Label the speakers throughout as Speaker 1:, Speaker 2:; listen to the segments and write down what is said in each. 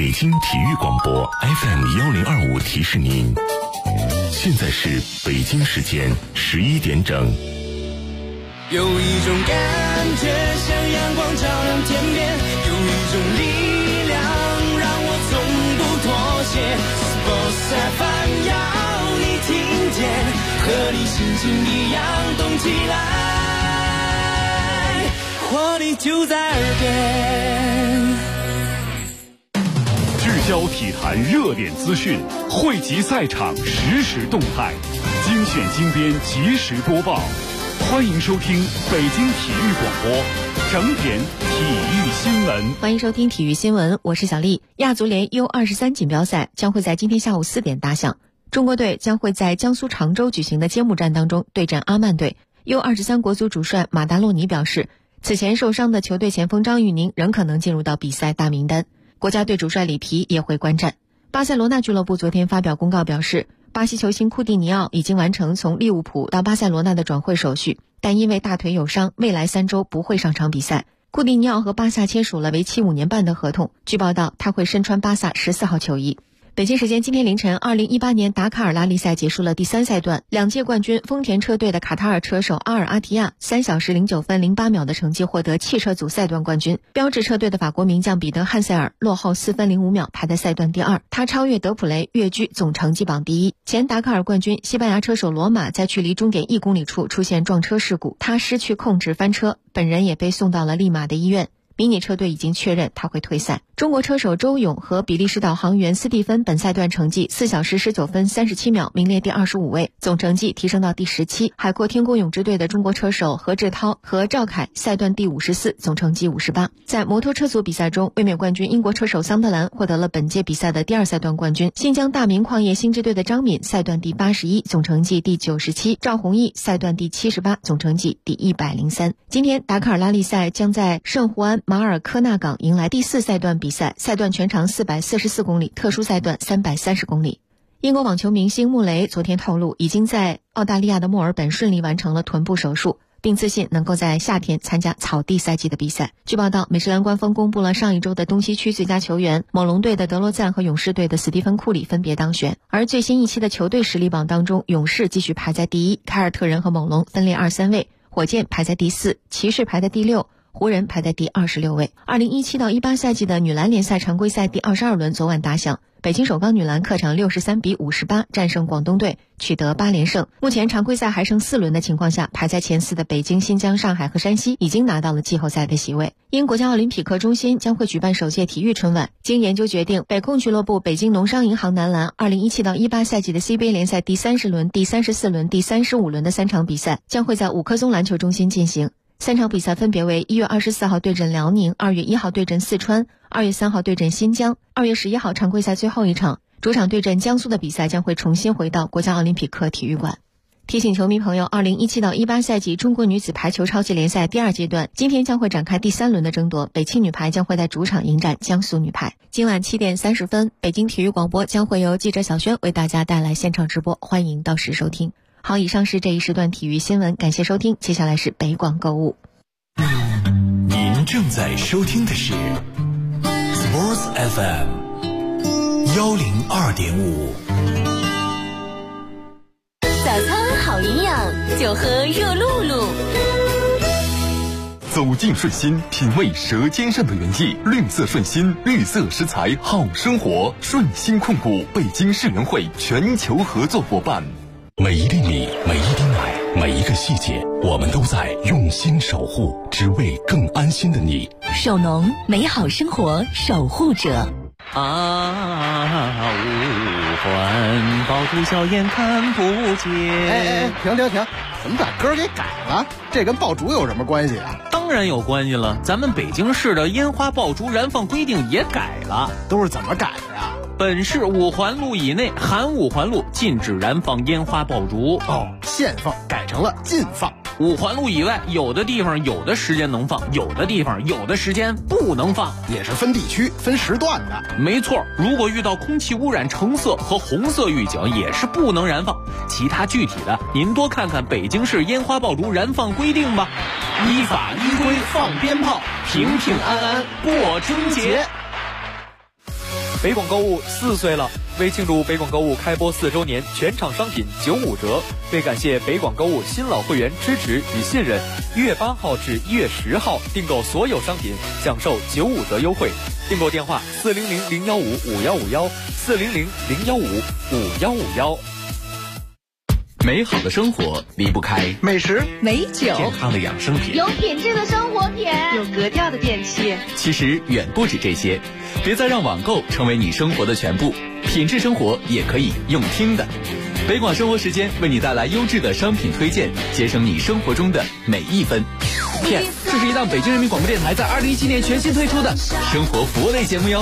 Speaker 1: 北京体育广播 FM1025提示您，现在是北京时间11点整。
Speaker 2: 有一种感觉像阳光照亮天边，有一种力量让我从不妥协。Sports FM 要你听见，和你心情一样动起来，活力就在耳边。
Speaker 3: 聚焦体坛热点资讯，汇集赛场实时动态，精选精编及时播报。欢迎收听北京体育广播整点体育新闻。
Speaker 4: 欢迎收听体育新闻，我是小丽。亚足联 U23 锦标赛将会在今天下午4点打响，中国队将会在江苏常州举行的揭幕战当中对阵阿曼队。U23 国足主帅马达洛尼表示，此前受伤的球队前锋张玉宁仍可能进入到比赛大名单，国家队主帅里皮也会观战。巴塞罗那俱乐部昨天发表公告表示，巴西球星库蒂尼奥已经完成从利物浦到巴塞罗那的转会手续，但因为大腿有伤，未来3周不会上场比赛。库蒂尼奥和巴萨签署了为期5年半的合同，据报道他会身穿巴萨14号球衣。北京时间今天凌晨，2018年达喀尔拉力赛结束了第3赛段，2届冠军丰田车队的卡塔尔车手阿尔阿提亚3小时09分08秒的成绩获得汽车组赛段冠军。标致车队的法国名将彼得汉塞尔落后4分05秒排在赛段第2，他超越德普雷跃居总成绩榜第1。前达喀尔冠军西班牙车手罗马在距离终点1公里处出现撞车事故，他失去控制翻车，本人也被送到了利马的医院。迷你车队已经确认他会退赛。中国车手周勇和比利时导航员斯蒂芬本赛段成绩4小时19分37秒，名列第25位，总成绩提升到第17。海阔天空泳支队的中国车手何志涛和赵凯赛段第54，总成绩58。在摩托车组比赛中，卫冕冠军英国车手桑德兰获得了本届比赛的第2赛段冠军。新疆大明矿业新支队的张敏赛段第81，总成绩第97。赵宏毅赛段第78，总成绩第103。今天达喀尔拉力赛将在圣胡安马尔科纳港迎来第4赛段比赛，赛段全长444公里，特殊赛段330公里。英国网球明星穆雷昨天透露，已经在澳大利亚的墨尔本顺利完成了臀部手术，并自信能够在夏天参加草地赛季的比赛。据报道，美职篮官方公布了上一周的东西区最佳球员，猛龙队的德罗赞和勇士队的斯蒂芬库里分别当选。而最新一期的球队实力榜当中，勇士继续排在第1，凯尔特人和猛龙分列2、3位，火箭排在第4，骑士排在第6，湖人排在第26位。2017到18赛季的女篮联赛常规赛第22轮昨晚打响，北京首钢女篮客场63比58战胜广东队，取得8连胜。目前常规赛还剩4轮的情况下，排在前4的北京、新疆、上海和山西已经拿到了季后赛的席位。因国家奥林匹克中心将会举办首届体育春晚，经研究决定，北控俱乐部北京农商银行男篮2017到18赛季的 CBA 联赛第30轮、第34轮、第35轮的3场比赛将会在五棵松篮球中心进行。3场比赛分别为1月24号对阵辽宁，2月1号对阵四川，2月3号对阵新疆，2月11号常规赛最后一场主场对阵江苏的比赛将会重新回到国家奥林匹克体育馆。提醒球迷朋友，2017到18赛季中国女子排球超级联赛第2阶段今天将会展开第3轮的争夺，北汽女排将会在主场迎战江苏女排。今晚7点30分，北京体育广播将会由记者小轩为大家带来现场直播，欢迎到时收听。好，以上是这一时段体育新闻，感谢收听，接下来是北广购物。
Speaker 1: 您正在收听的是 Sports FM 102.5。
Speaker 5: 早餐好营养，就喝热露露。
Speaker 6: 走进顺心，品味舌尖上的原意。绿色顺心，绿色食材好生活。顺心控股北京世联会全球合作伙伴。
Speaker 1: 每一粒米，每一滴奶，每一个细节，我们都在用心守护，只为更安心的你。
Speaker 5: 手农，美好生活守护者。
Speaker 2: 五环爆竹硝烟看不见。
Speaker 7: 停！怎么把歌给改了？这跟爆竹有什么关系啊？
Speaker 2: 当然有关系了，咱们北京市的烟花爆竹燃放规定也改了。
Speaker 7: 都是怎么改的呀？
Speaker 2: 本市5环路以内含5环路禁止燃放烟花爆竹。
Speaker 7: 限放改成了禁放。
Speaker 2: 5环路以外，有的地方有的时间能放，有的地方有的时间不能放，
Speaker 7: 也是分地区分时段的。
Speaker 2: 没错，如果遇到空气污染橙色和红色预警，也是不能燃放。其他具体的，您多看看北京市烟花爆竹燃放规定吧。依法依规放鞭炮，平平安安过春节。
Speaker 8: 北广购物4岁了，为庆祝北广购物开播4周年，全场商品95折。为感谢北广购物新老会员支持与信任，1月8号至1月10号订购所有商品享受95折优惠。订购电话400-015-5151，400-015-5151。
Speaker 6: 美好的生活离不开
Speaker 7: 美食、
Speaker 5: 美酒、
Speaker 6: 健康的养生品，
Speaker 5: 有品质的生活品，
Speaker 9: 有格调的电器。
Speaker 6: 其实远不止这些，别再让网购成为你生活的全部，品质生活也可以用听的。北广生活时间为你带来优质的商品推荐，节省你生活中的每一分。这是一档北京人民广播电台在2017年全新推出的生活服务类节目哟。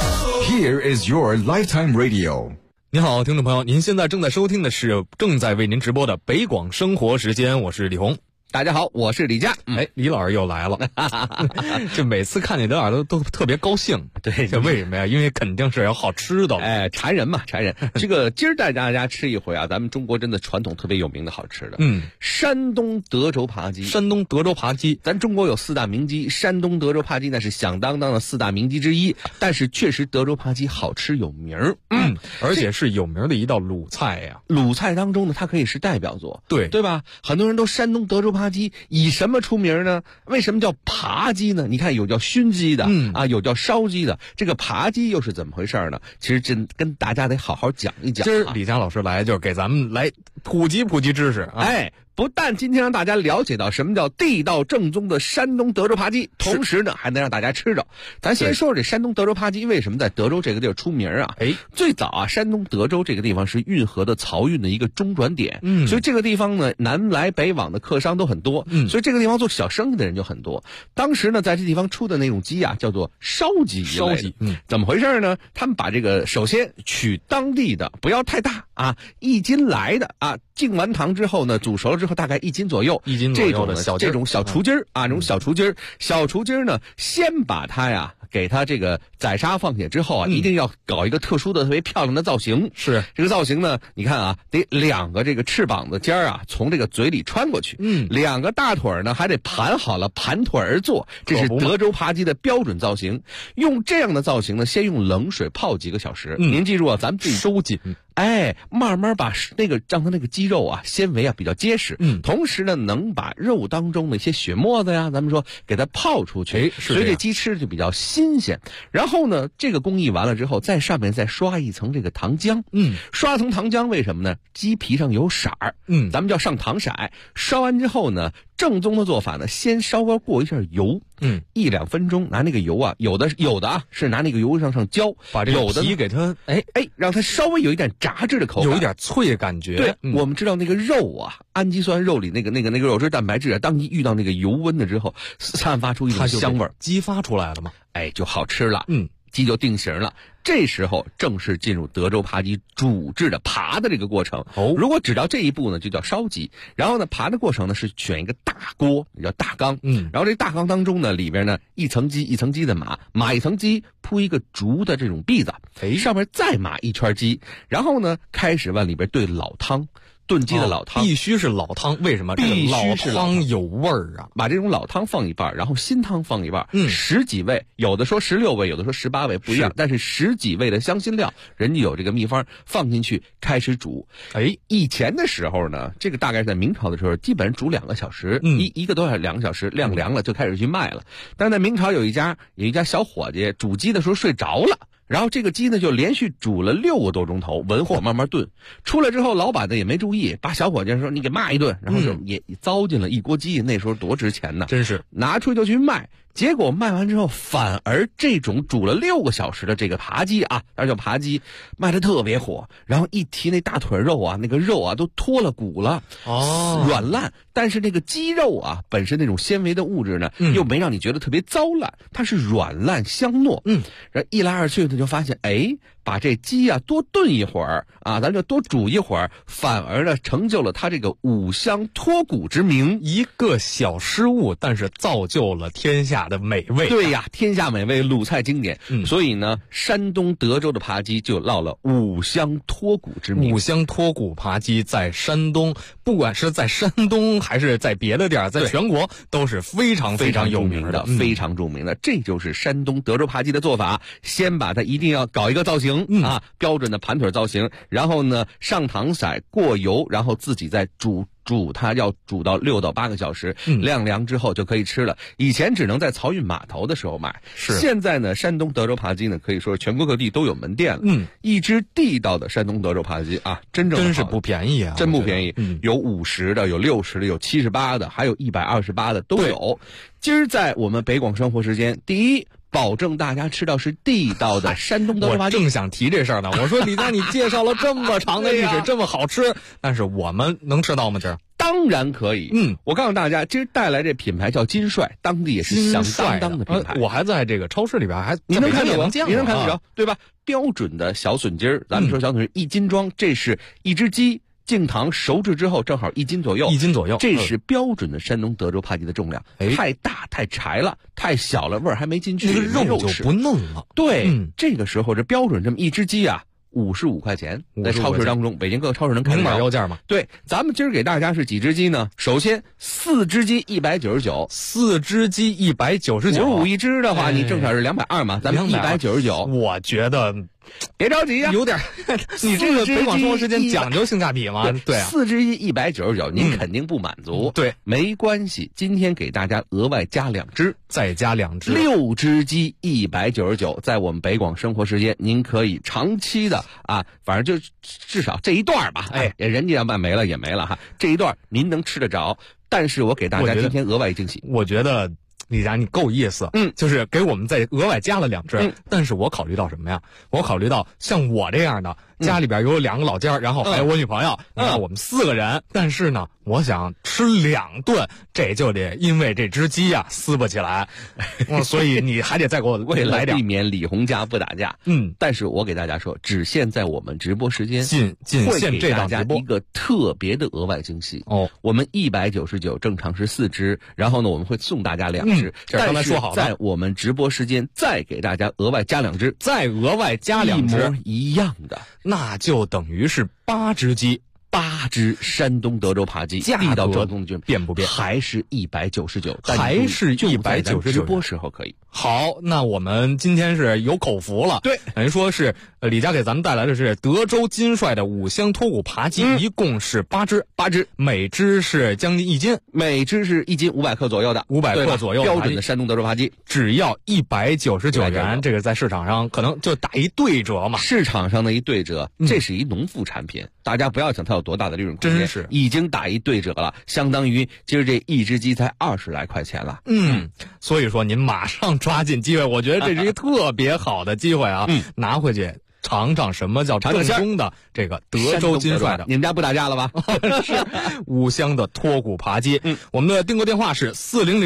Speaker 10: Here is your lifetime radio。
Speaker 11: 您好，听众朋友，您现在正在收听的是正在为您直播的北广生活时间，我是李红。
Speaker 12: 大家好，我是李佳。
Speaker 11: 李老师又来了，就每次看见李老师都特别高兴。
Speaker 12: 对，
Speaker 11: 这为什么呀？因为肯定是有好吃的。
Speaker 12: 馋人嘛，馋人。这个今儿带大家吃一回啊，咱们中国真的传统特别有名的好吃的。山东德州扒鸡。
Speaker 11: 山东德州扒鸡，
Speaker 12: 咱中国有4大名鸡，山东德州扒鸡那是响当当的4大名鸡之一。但是确实德州扒鸡好吃有名儿。
Speaker 11: 而且是有名的一道鲁菜呀。
Speaker 12: 鲁菜当中呢，它可以是代表作，
Speaker 11: 对
Speaker 12: 吧？很多人都山东德州扒鸡以什么出名呢？为什么叫扒鸡呢？你看有叫熏鸡的，有叫烧鸡的，这个扒鸡又是怎么回事呢？其实真跟大家得好好讲一讲。
Speaker 11: 今儿李佳老师来就是给咱们来普及知识啊。
Speaker 12: 不但今天让大家了解到什么叫地道正宗的山东德州扒鸡，同时呢还能让大家吃着。咱先说说这山东德州扒鸡为什么在德州这个地儿出名啊？最早啊，山东德州这个地方是运河的漕运的一个中转点，所以这个地方呢南来北往的客商都很多，所以这个地方做小生意的人就很多。当时呢在这地方出的那种鸡啊叫做烧鸡一类的。怎么回事呢？他们把这个首先取当地的，不要太大啊，1斤来的啊，敬完糖之后呢煮熟了之后大概1斤左右，
Speaker 11: 这种
Speaker 12: 小雏鸡儿啊，这种小雏鸡儿呢，先把它呀给它这个宰杀放下之后啊，一定要搞一个特殊的特别漂亮的造型。
Speaker 11: 是
Speaker 12: 这个造型呢，你看啊，得2个这个翅膀的尖儿啊从这个嘴里穿过去，2个大腿呢还得盘好了，盘腿而坐，这是德州扒鸡的标准造型。用这样的造型呢，先用冷水泡几个小时。您记住啊，咱们自己
Speaker 11: 收紧。
Speaker 12: 慢慢把让它那个鸡肉啊纤维啊比较结实，同时呢能把肉当中的一些血沫子呀，咱们说给它泡出去，所以这鸡吃就比较新鲜。然后呢，这个工艺完了之后，在上面再刷一层这个糖浆，刷层糖浆为什么呢？鸡皮上有色儿，咱们叫上糖色。刷完之后呢，正宗的做法呢，先稍微过一下油，1-2分钟，拿那个油啊，有的啊是拿那个油上浇，
Speaker 11: 把这个皮给它
Speaker 12: 让它稍微有一点炸制的口感，
Speaker 11: 有一点脆的感觉。
Speaker 12: 对，我们知道那个肉啊，氨基酸肉里那个肉质蛋白质啊，当你遇到那个油温的之后，散发出一种香味儿，
Speaker 11: 激发出来了嘛，
Speaker 12: 就好吃了。鸡就定型了。这时候正式进入德州扒鸡煮制的扒的这个过程。如果只到这一步呢，就叫烧鸡。然后呢，扒的过程呢是选一个大锅，也叫大缸。然后这大缸当中呢，里边呢一层鸡一层鸡的码一层鸡，铺一个竹的这种篦子，上面再码一圈鸡，然后呢开始往里边兑老汤。炖鸡的老汤
Speaker 11: 必须是老汤，为什么？
Speaker 12: 必须是
Speaker 11: 老汤有味儿啊！
Speaker 12: 把这种老汤放一半，然后新汤放一半，10几味，有的说16味，有的说18味，不一样。但是10几味的香辛料，人家有这个秘方，放进去开始煮。以前的时候呢，这个大概在明朝的时候，基本上煮2个小时，一个多小时2个小时，晾凉了就开始去卖了。但是在明朝有一家小伙计煮鸡的时候睡着了。然后这个鸡呢就连续煮了6个多钟头，文火慢慢炖。出来之后，老板呢也没注意，把小伙计说你给骂一顿，然后就也糟践了一锅鸡。那时候多值钱呢，
Speaker 11: 真是
Speaker 12: 拿出去就去卖。结果卖完之后，反而这种煮了6个小时的这个扒鸡啊，那叫扒鸡，卖的特别火。然后一提那大腿肉啊，那个肉啊都脱了骨了，软烂。但是那个鸡肉啊，本身那种纤维的物质呢，又没让你觉得特别糟烂，它是软烂香糯。然后一来二去呢，就发现把这鸡啊多炖一会儿啊，咱就多煮一会儿，反而呢成就了它这个五香脱骨之名。
Speaker 11: 一个小失误，但是造就了天下的美味。
Speaker 12: 对呀，天下美味，鲁菜经典。所以呢，山东德州的扒鸡就落了五香脱骨之名。
Speaker 11: 五香脱骨扒鸡在山东不管是在山东还是在别的地儿，在全国都是非常非常有名的，
Speaker 12: 非常著名的。这就是山东德州扒鸡的做法，先把它一定要搞一个造型啊，标准的盘腿造型，然后呢上糖色过油，然后自己再煮它，要煮到6到8个小时，晾凉之后就可以吃了。以前只能在漕运码头的时候买，现在呢，山东德州扒鸡呢，可以说全国各地都有门店了。一只地道的山东德州扒鸡啊，真是
Speaker 11: 不便宜啊，
Speaker 12: 真不便宜。有50的，有60的，有78的，还有128的都有。今儿在我们北广生活时间，第一，保证大家吃到是地道的山东德州扒鸡。
Speaker 11: 我正想提这事儿呢。我说李佳，你介绍了这么长的历史，这么好吃，但是我们能吃到吗？这
Speaker 12: 当然可以。我告诉大家，今儿带来这品牌叫金帅，当地也是响当当的品牌。
Speaker 11: 我还在这个超市里边
Speaker 12: 你能看
Speaker 11: 到，
Speaker 12: 你能看得着，对吧？标准的小笋筋儿，咱们说小笋筋1斤装，这是一只鸡。净糖熟制之后正好1斤左右，这是标准的山东德州扒鸡的重量。太大太柴了，太小了味儿还没进去，
Speaker 11: 肉就不嫩了。
Speaker 12: 对，这个时候这标准这么一只鸡啊，55块钱，在超市当中，北京各个超市能看到。
Speaker 11: 明码标价嘛。
Speaker 12: 对，咱们今儿给大家是几只鸡呢？首先4只鸡199，4
Speaker 11: 只鸡199，55
Speaker 12: 一只的话，你正巧是220嘛，咱们199。
Speaker 11: 我觉得。
Speaker 12: 别着急呀，
Speaker 11: 有点，你这个北广生活时间讲究性价比吗？对啊
Speaker 12: ，4只鸡199，您肯定不满足。
Speaker 11: 对，
Speaker 12: 没关系，今天给大家额外加2只，
Speaker 11: 再加2只
Speaker 12: ，6只鸡199，在我们北广生活时间，您可以长期的啊，反正就至少这一段吧，人家要卖没了也没了哈，这一段您能吃得着。但是我给大家今天额外一惊喜，
Speaker 11: 我觉得。李佳，你够意思，就是给我们再额外加了2只，但是我考虑到什么呀？我考虑到像我这样的，家里边有2个老家，然后还有我女朋友，那我们4个人，但是呢，我想吃2顿，这就得因为这只鸡呀撕不起来，所以你还得再给我
Speaker 12: 为了
Speaker 11: 来点，
Speaker 12: 避免李红家不打架。但是我给大家说，只限在我们直播时间，
Speaker 11: 仅限这档直播
Speaker 12: 一个特别的额外惊喜哦。我们199正常是4只，然后呢，我们会送大家2只。
Speaker 11: 这刚才说好了，
Speaker 12: 在我们直播时间再给大家额外加2只，
Speaker 11: 再额外加2只，
Speaker 12: 一模一样的，
Speaker 11: 那就等于是8只鸡
Speaker 12: ，8只山东德州扒鸡，地道正宗的
Speaker 11: 变不变？
Speaker 12: 还是199，
Speaker 11: 还是199，
Speaker 12: 直播时候可以。
Speaker 11: 好，那我们今天是有口福了。
Speaker 12: 对，
Speaker 11: 等于说是李佳给咱们带来的是德州金帅的5香脱骨扒鸡，一共是8只，每只是将近1斤，
Speaker 12: 每只是1斤500克左右的
Speaker 11: ，500克左右
Speaker 12: 标准的山东德州扒鸡，
Speaker 11: 只要199元。这个在市场上可能就打一对折嘛。
Speaker 12: 市场上的一对折，这是一农副产品，大家不要想它有多大的利润空间，
Speaker 11: 真是
Speaker 12: 已经打一对折了，相当于今儿这一只鸡才20来块钱了。
Speaker 11: 所以说您马上抓紧机会，我觉得这是一个特别好的机会啊！拿回去尝尝什么叫正宗的这个德州金帅的。
Speaker 12: 你们家不打架了吧？
Speaker 11: 是5香的脱骨扒鸡。我们的订购电话是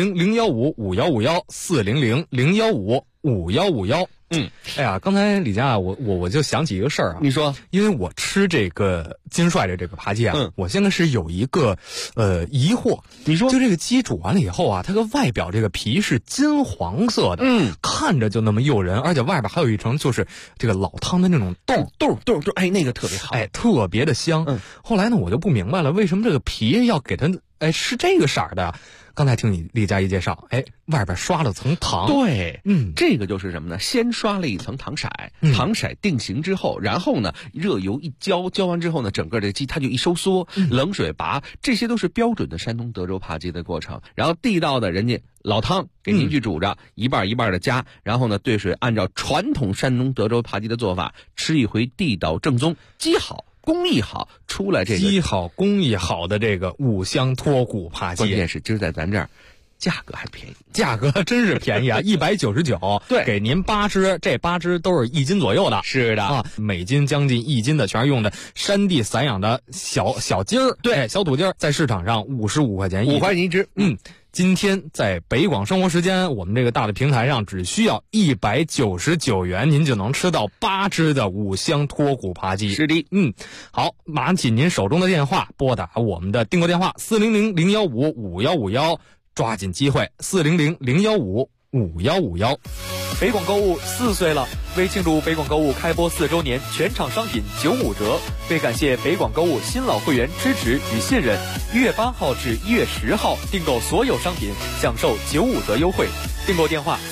Speaker 11: 400-015-5151，400-015-5151。哎呀，刚才李佳，我就想起一个事儿啊。
Speaker 12: 你说，
Speaker 11: 因为我吃这个金帅的这个扒鸡啊，我现在是有一个疑惑。
Speaker 12: 你说，
Speaker 11: 就这个鸡煮完了以后啊，它个外表这个皮是金黄色的，看着就那么诱人，而且外边还有一层就是这个老汤的那种豆，
Speaker 12: 哎，那个特别好，
Speaker 11: 哎，特别的香。后来呢，我就不明白了，为什么这个皮要给它是这个色儿的？刚才听你李佳一介绍，外边刷了层糖。
Speaker 12: 对，这个就是什么呢？先刷了一层糖色，糖色定型之后，然后呢，热油一浇，浇完之后呢，整个这鸡它就一收缩，冷水拔，这些都是标准的山东德州扒鸡的过程。然后地道的人家老汤给您去煮着，一半一半的加，然后呢兑水，按照传统山东德州扒鸡的做法，吃一回地道正宗，鸡好。工艺好，出来这个
Speaker 11: 鸡好工艺好的这个5香脱骨扒鸡，
Speaker 12: 关键是今儿在咱这儿价格还便宜，
Speaker 11: 价格真是便宜啊！199，
Speaker 12: 对，
Speaker 11: 给您8只，这8只都是1斤左右的，
Speaker 12: 是的
Speaker 11: 啊，每斤将近1斤的，全是用的山地散养的小鸡儿，
Speaker 12: 对，
Speaker 11: 小土鸡儿，在市场上55块钱
Speaker 12: ，5块钱一只，
Speaker 11: 今天在北广生活时间，我们这个大的平台上只需要199元，您就能吃到8只的5香脱骨扒鸡。
Speaker 12: 是的，
Speaker 11: 好，拿起您手中的电话，拨打我们的订购电话400-015-5151，抓紧机会，400-015-5151。 5151。
Speaker 8: 北广购物4岁了，为庆祝北广购物开播4周年，全场商品95折。为感谢北广购物新老会员支持与信任，1月8号至1月10号订购所有商品享受95折优惠。订购电话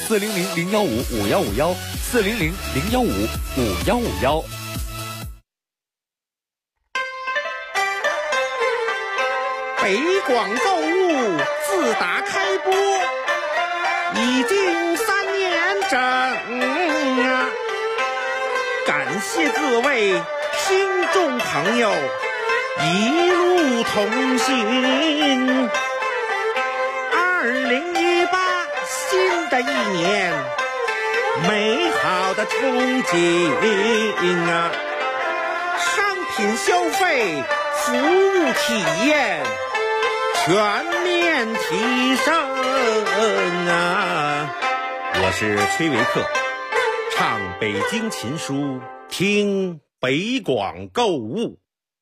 Speaker 8: 400-015-5151，400-015-5151。
Speaker 13: 北广购物自打开播已经3年整啊！感谢各位听众朋友一路同行。2018新的一年，美好的憧憬啊！商品消费，服务体验全面提升啊！我是崔维克，唱北京琴书，听北广购物。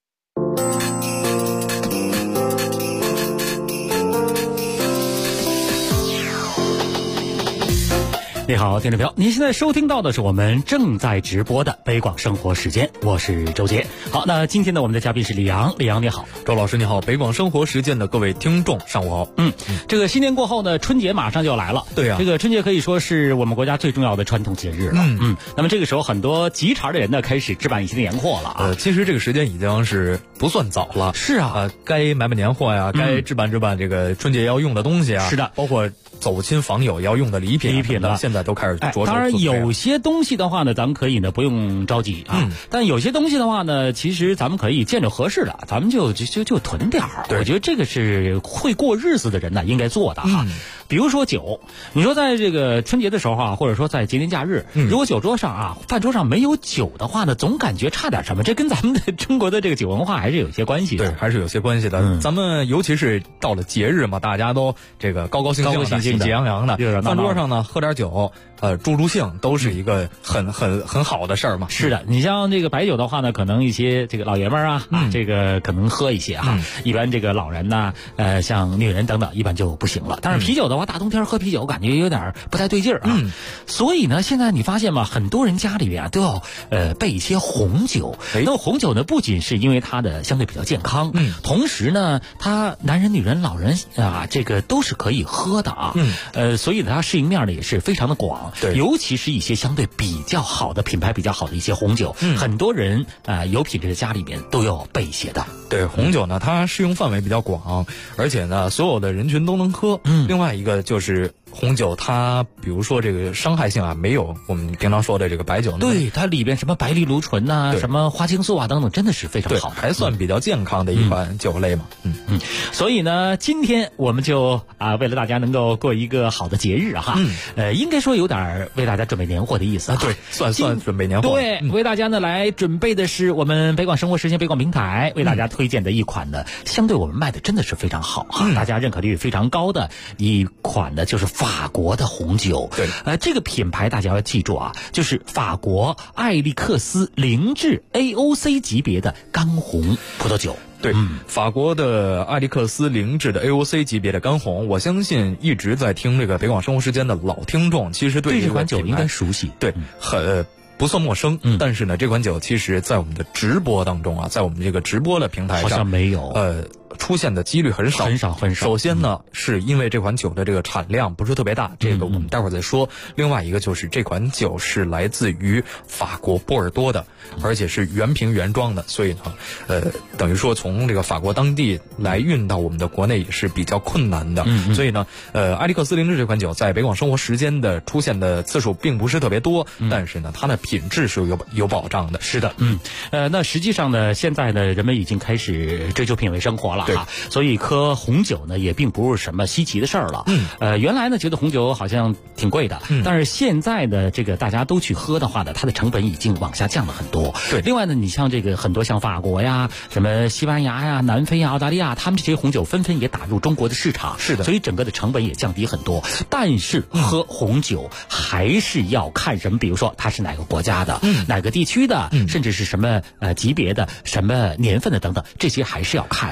Speaker 14: 你好，听众朋友，您现在收听到的是我们正在直播的北广生活时间，我是周杰。好，那今天呢，我们的嘉宾是李阳，李阳你好。
Speaker 11: 周老师你好，北广生活时间的各位听众上午好。
Speaker 14: 这个新年过后呢，春节马上就要来了。
Speaker 11: 对啊，
Speaker 14: 这个春节可以说是我们国家最重要的传统节日了。那么这个时候很多集茬的人呢，开始置办一些年货了啊。
Speaker 11: 其实这个时间已经是不算早了。
Speaker 14: 是啊，
Speaker 11: 该买年货呀，该置办这个春节要用的东西啊。
Speaker 14: 是的，
Speaker 11: 包括走亲访友要用的礼品了，现在都开始着手。
Speaker 14: 当然有些东西的话呢，咱们可以呢不用着急啊。但有些东西的话呢，其实咱们可以见着合适的，咱们就囤点儿。我觉得这个是会过日子的人呢应该做的哈。比如说酒，你说在这个春节的时候啊，或者说在节年假日，如果酒桌上啊，饭桌上没有酒的话呢，总感觉差点什么。这跟咱们的中国的这个酒文化还是有些关系的。
Speaker 11: 对，还是有些关系的。咱们尤其是到了节日嘛，大家都这个高兴的、喜气洋洋的，饭桌上呢喝点酒，助兴都是一个很好的事儿嘛。
Speaker 14: 是的，你像这个白酒的话呢，可能一些这个老爷们儿啊，这个可能喝一些哈。一般这个老人呐，像女人等等，一般就不行了。但是啤酒的话，大冬天喝啤酒感觉有点不太对劲儿啊。所以呢，现在你发现嘛，很多人家里边都要备一些红酒。那么红酒呢，不仅是因为它的相对比较健康，同时呢，它男人、女人、老人啊，这个都是可以喝的啊。所以呢，它适应面呢也是非常的广。
Speaker 11: 对，
Speaker 14: 尤其是一些相对比较好的品牌、比较好的一些红酒，很多人有品质的家里面都要备一些的。
Speaker 11: 对，红酒呢，它适用范围比较广，而且呢，所有的人群都能喝。另外一个就是红酒，它比如说这个伤害性啊，没有我们平常说的这个白酒。
Speaker 14: 对，它里边什么白藜芦醇呐、什么花青素啊等等，真的是非常好的，
Speaker 11: 还算比较健康的一款酒类嘛。
Speaker 14: 所以呢，今天我们就为了大家能够过一个好的节日哈，应该说有点为大家准备年货的意思啊。
Speaker 11: 对，算准备年货。
Speaker 14: 对，为大家呢来准备的是我们北广生活时间北广平台为大家推荐的一款呢，相对我们卖的真的是非常好哈，大家认可率非常高的一款呢，就是法国的红酒。
Speaker 11: 对，
Speaker 14: 这个品牌大家要记住啊，就是法国艾利克斯灵智 AOC 级别的干红葡萄酒。
Speaker 11: 对，法国的艾利克斯灵智的 AOC 级别的干红，我相信一直在听这个北广生活时间的老听众，其实对
Speaker 14: 这款酒应该熟悉。
Speaker 11: 对，不算陌生。但是呢，这款酒其实在我们的直播当中啊，在我们这个直播的平台上
Speaker 14: 好像没有
Speaker 11: 出现的几率很少。首先呢，是因为这款酒的这个产量不是特别大，这个我们待会儿再说。另外一个就是这款酒是来自于法国波尔多的，而且是原瓶原装的，所以呢，等于说从这个法国当地来运到我们的国内也是比较困难的。所以呢，艾利克斯灵智这款酒在北广生活时间的出现的次数并不是特别多，但是呢，它的品质是有保障的。
Speaker 14: 是的，那实际上呢，现在呢，人们已经开始追求品味生活了。
Speaker 11: 对，
Speaker 14: 所以喝红酒呢也并不是什么稀奇的事儿了。原来呢觉得红酒好像挺贵的，但是现在呢这个大家都去喝的话呢，它的成本已经往下降了很多。
Speaker 11: 对，
Speaker 14: 另外呢，你像这个很多像法国呀、什么西班牙呀、南非呀、澳大利亚，他们这些红酒纷纷也打入中国的市场。
Speaker 11: 是的，
Speaker 14: 所以整个的成本也降低很多。但是喝红酒还是要看什么，比如说它是哪个国家的，哪个地区的，甚至是什么级别的、什么年份的等等，这些还是要看啊。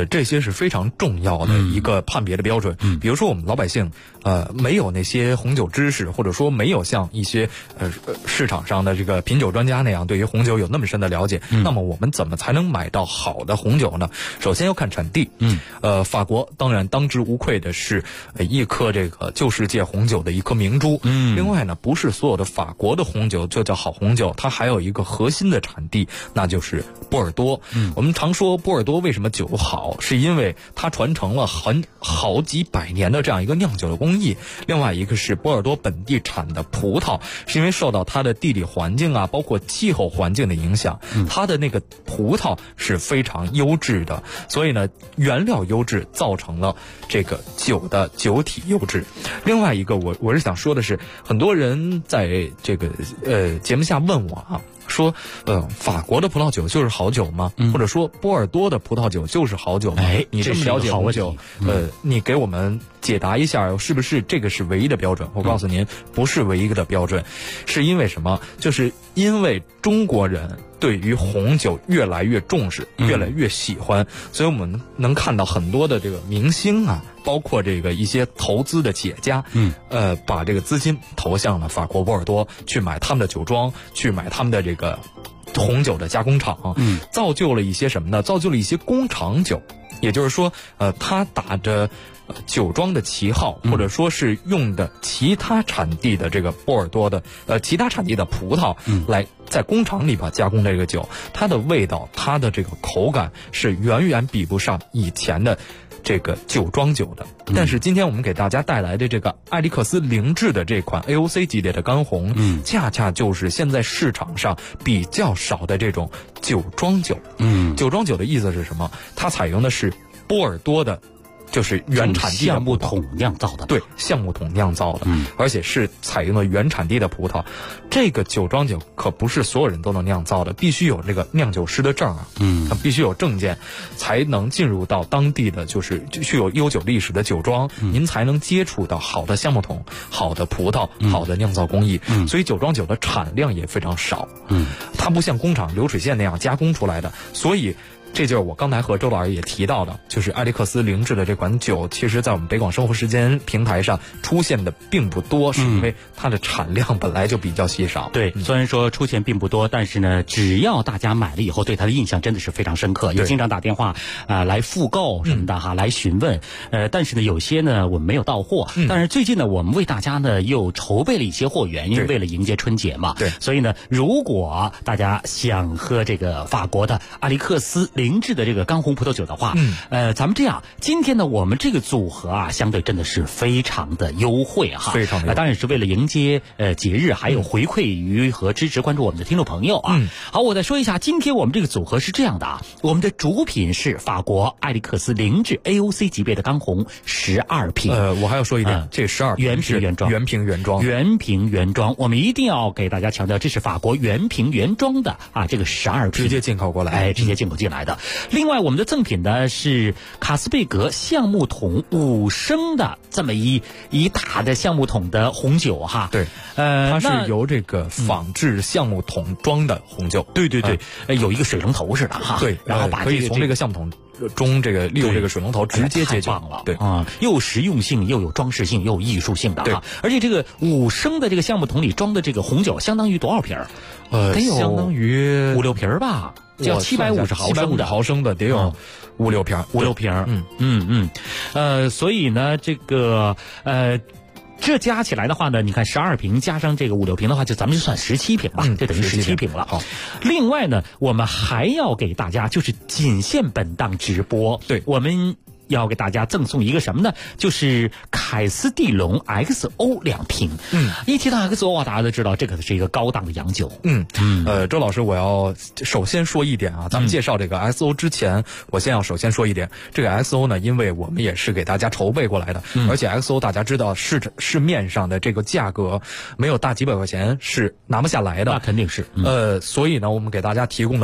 Speaker 11: 这些是非常重要的一个判别的标准。比如说我们老百姓没有那些红酒知识，或者说没有像一些市场上的这个品酒专家那样对于红酒有那么深的了解，那么我们怎么才能买到好的红酒呢？首先要看产地。法国当然当之无愧的是一颗这个旧世界红酒的一颗明珠。另外呢，不是所有的法国的红酒就叫好红酒，它还有一个核心的产地，那就是波尔多。我们常说波尔多为什么酒好，是因为它传承了好几百年的这样一个酿酒的工艺。另外一个是波尔多本地产的葡萄，是因为受到它的地理环境啊，包括气候环境的影响，它的那个葡萄是非常优质的，所以呢，原料优质造成了这个酒的酒体优质。另外一个我是想说的是，很多人在这个节目下问我啊，说法国的葡萄酒就是好酒吗？或者说波尔多的葡萄酒就是好酒吗？你这么了解红酒，你给我们解答一下，是不是这个是唯一的标准？我告诉您，不是唯一的标准，是因为什么？就是因为中国人对于红酒越来越重视，越来越喜欢，所以我们能看到很多的这个明星啊，包括这个一些投资的企业家，把这个资金投向了法国波尔多，去买他们的酒庄，去买他们的这个红酒的加工厂，造就了一些什么呢？造就了一些工厂酒，也就是说，他打着酒庄的旗号，或者说是用的其他产地的这个波尔多的其他产地的葡萄来在工厂里边加工这个酒，它的味道，它的这个口感是远远比不上以前的这个酒庄酒的。但是今天我们给大家带来的这个艾利克斯凌志的这款 AOC 级别的干红，恰恰就是现在市场上比较少的这种酒庄酒。酒庄酒的意思是什么？它采用的是波尔多的就是原产地的
Speaker 14: 橡木桶酿造的，
Speaker 11: 对，橡木桶酿造的，而且是采用了原产地的葡萄。这个酒庄酒可不是所有人都能酿造的，必须有这个酿酒师的证啊，必须有证件，才能进入到当地的就是具有悠久历史的酒庄，您才能接触到好的橡木桶、好的葡萄、好的酿造工艺。所以酒庄酒的产量也非常少，它不像工厂流水线那样加工出来的，所以。这就是我刚才和周老师也提到的，就是艾利克斯凌志的这款酒，其实在我们北广生活时间平台上出现的并不多，是因为它的产量本来就比较稀少。
Speaker 14: 对，虽然说出现并不多，但是呢，只要大家买了以后，对它的印象真的是非常深刻，也经常打电话来复购什么的哈，来询问。但是呢，有些呢我们没有到货，但是最近呢，我们为大家呢又筹备了一些货源，因为为了迎接春节嘛。对，所以呢，如果大家想喝这个法国的艾利克斯凌志的这个干红葡萄酒的话，咱们这样，今天呢，我们这个组合啊，相对真的是非常的优惠哈，
Speaker 11: 非常的
Speaker 14: 当然是为了迎接节日，还有回馈于和支持关注我们的听众朋友啊。好，我再说一下，今天我们这个组合是这样的啊，我们的主品是法国艾利克斯凌志 AOC 级别的干红12瓶。
Speaker 11: 我还要说一点，这12瓶
Speaker 14: 原瓶原装，
Speaker 11: 原瓶原装，
Speaker 14: 原瓶原装，我们一定要给大家强调，这是法国原瓶原装的啊，这个12瓶
Speaker 11: 直接进口过来，
Speaker 14: 直接进口进来的。另外，我们的赠品呢是卡斯贝格橡木桶5升的这么一大的橡木桶的红酒哈。
Speaker 11: 对，它是由这个仿制橡木桶装的红酒。
Speaker 14: 对对对，有一个水龙头似的哈。
Speaker 11: 对，
Speaker 14: 然后把
Speaker 11: 可以从这个橡木桶中利用这个水龙头直接接酒。
Speaker 14: 太棒了，
Speaker 11: 对
Speaker 14: 啊，又实用性又有装饰性又有艺术性的哈。而且这个5升的这个橡木桶里装的这个红酒相当于多少瓶？得有
Speaker 11: 相当于
Speaker 14: 5-6瓶吧。叫750毫升的，
Speaker 11: 得有5-6瓶
Speaker 14: ，5-6瓶。所以呢，这个这加起来的话呢，你看12瓶加上这个5-6瓶的话，咱们就算17瓶吧，这等于17瓶了。
Speaker 11: 好，
Speaker 14: 另外呢，我们还要给大家就是仅限本档直播，
Speaker 11: 对，
Speaker 14: 我们要给大家赠送一个什么呢？就是凯斯蒂龙 XO 2瓶。一提到 XO 啊，大家都知道这个是一个高档的洋酒。
Speaker 11: 周老师，我要首先说一点啊，咱们介绍这个 XO 之前，我首先说一点，这个 XO 呢，因为我们也是给大家筹备过来的，而且 XO 大家知道市面上的这个价格没有大几百块钱是拿不下来的，
Speaker 14: 那肯定是。
Speaker 11: 所以呢，我们给大家提供的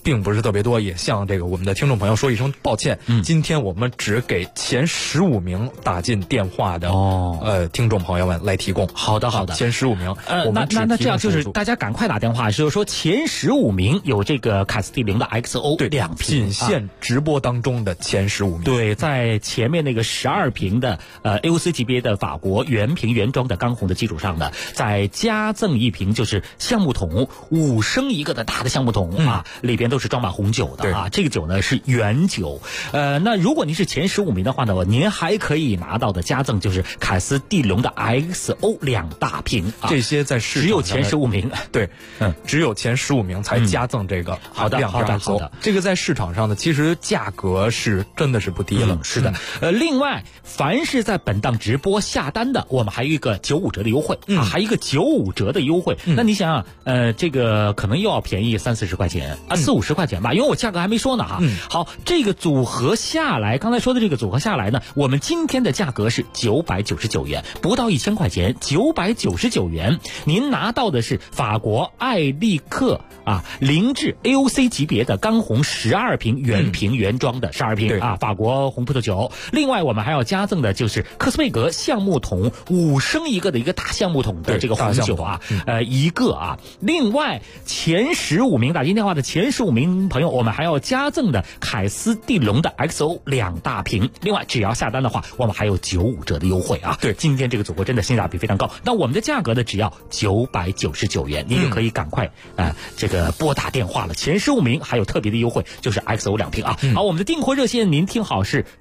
Speaker 11: 并不是特别多，也向这个我们的听众朋友说一声抱歉。今天我们只给前15名打进电话的听众朋友们来提供。
Speaker 14: 好的，
Speaker 11: 前15名。
Speaker 14: 那这样就是大家赶快打电话，就是说前15名有这个凯斯蒂灵的 XO 2瓶，
Speaker 11: 仅限直播当中的前15名。
Speaker 14: 对，在前面那个12瓶的AOC 级别的法国原瓶原装的干红的基础上呢，再加赠一瓶就是橡木桶，5升一个的大的橡木桶啊，里边都是装满红酒的啊。这个酒呢是原酒。那如果您是前15名的话呢，您还可以拿到的加赠就是凯斯蒂龙的 XO 2大瓶啊。
Speaker 11: 这些在市场
Speaker 14: 只有前15名，
Speaker 11: 对，只有前15名才加赠这个
Speaker 14: 好的。
Speaker 11: 这个在市场上呢，其实价格是真的是不低了。
Speaker 14: 是的。另外，凡是在本档直播下单的，我们还有一个95折的优惠啊，还有一个95折的优惠。那你想想，这个可能又要便宜30-40块钱啊，40-50块钱吧，因为我价格还没说呢哈。好，这个组合下来，刚才说的这个组合下来呢，我们今天的价格是999元，不到1000块钱，999元，您拿到的是法国艾利克灵智 AOC 级别的干红12瓶原瓶原装的12瓶法国红葡萄酒。另外我们还要加赠的就是克斯贝格橡木桶5升一个的一个大橡木桶的这个红酒一个。另外前15名打进电话的前15名朋友，我们还要加赠的凯斯蒂龙的 XO 2大瓶。另外只要下单的话，我们还有95折的优惠啊。对，今天这个组合真的性价比非常高。那我们的价格呢，只要999元，您就可以赶快这个拨打电话了。前15名还有特别的优惠，就是 XO 2瓶啊。好，我们的订货热线您听好是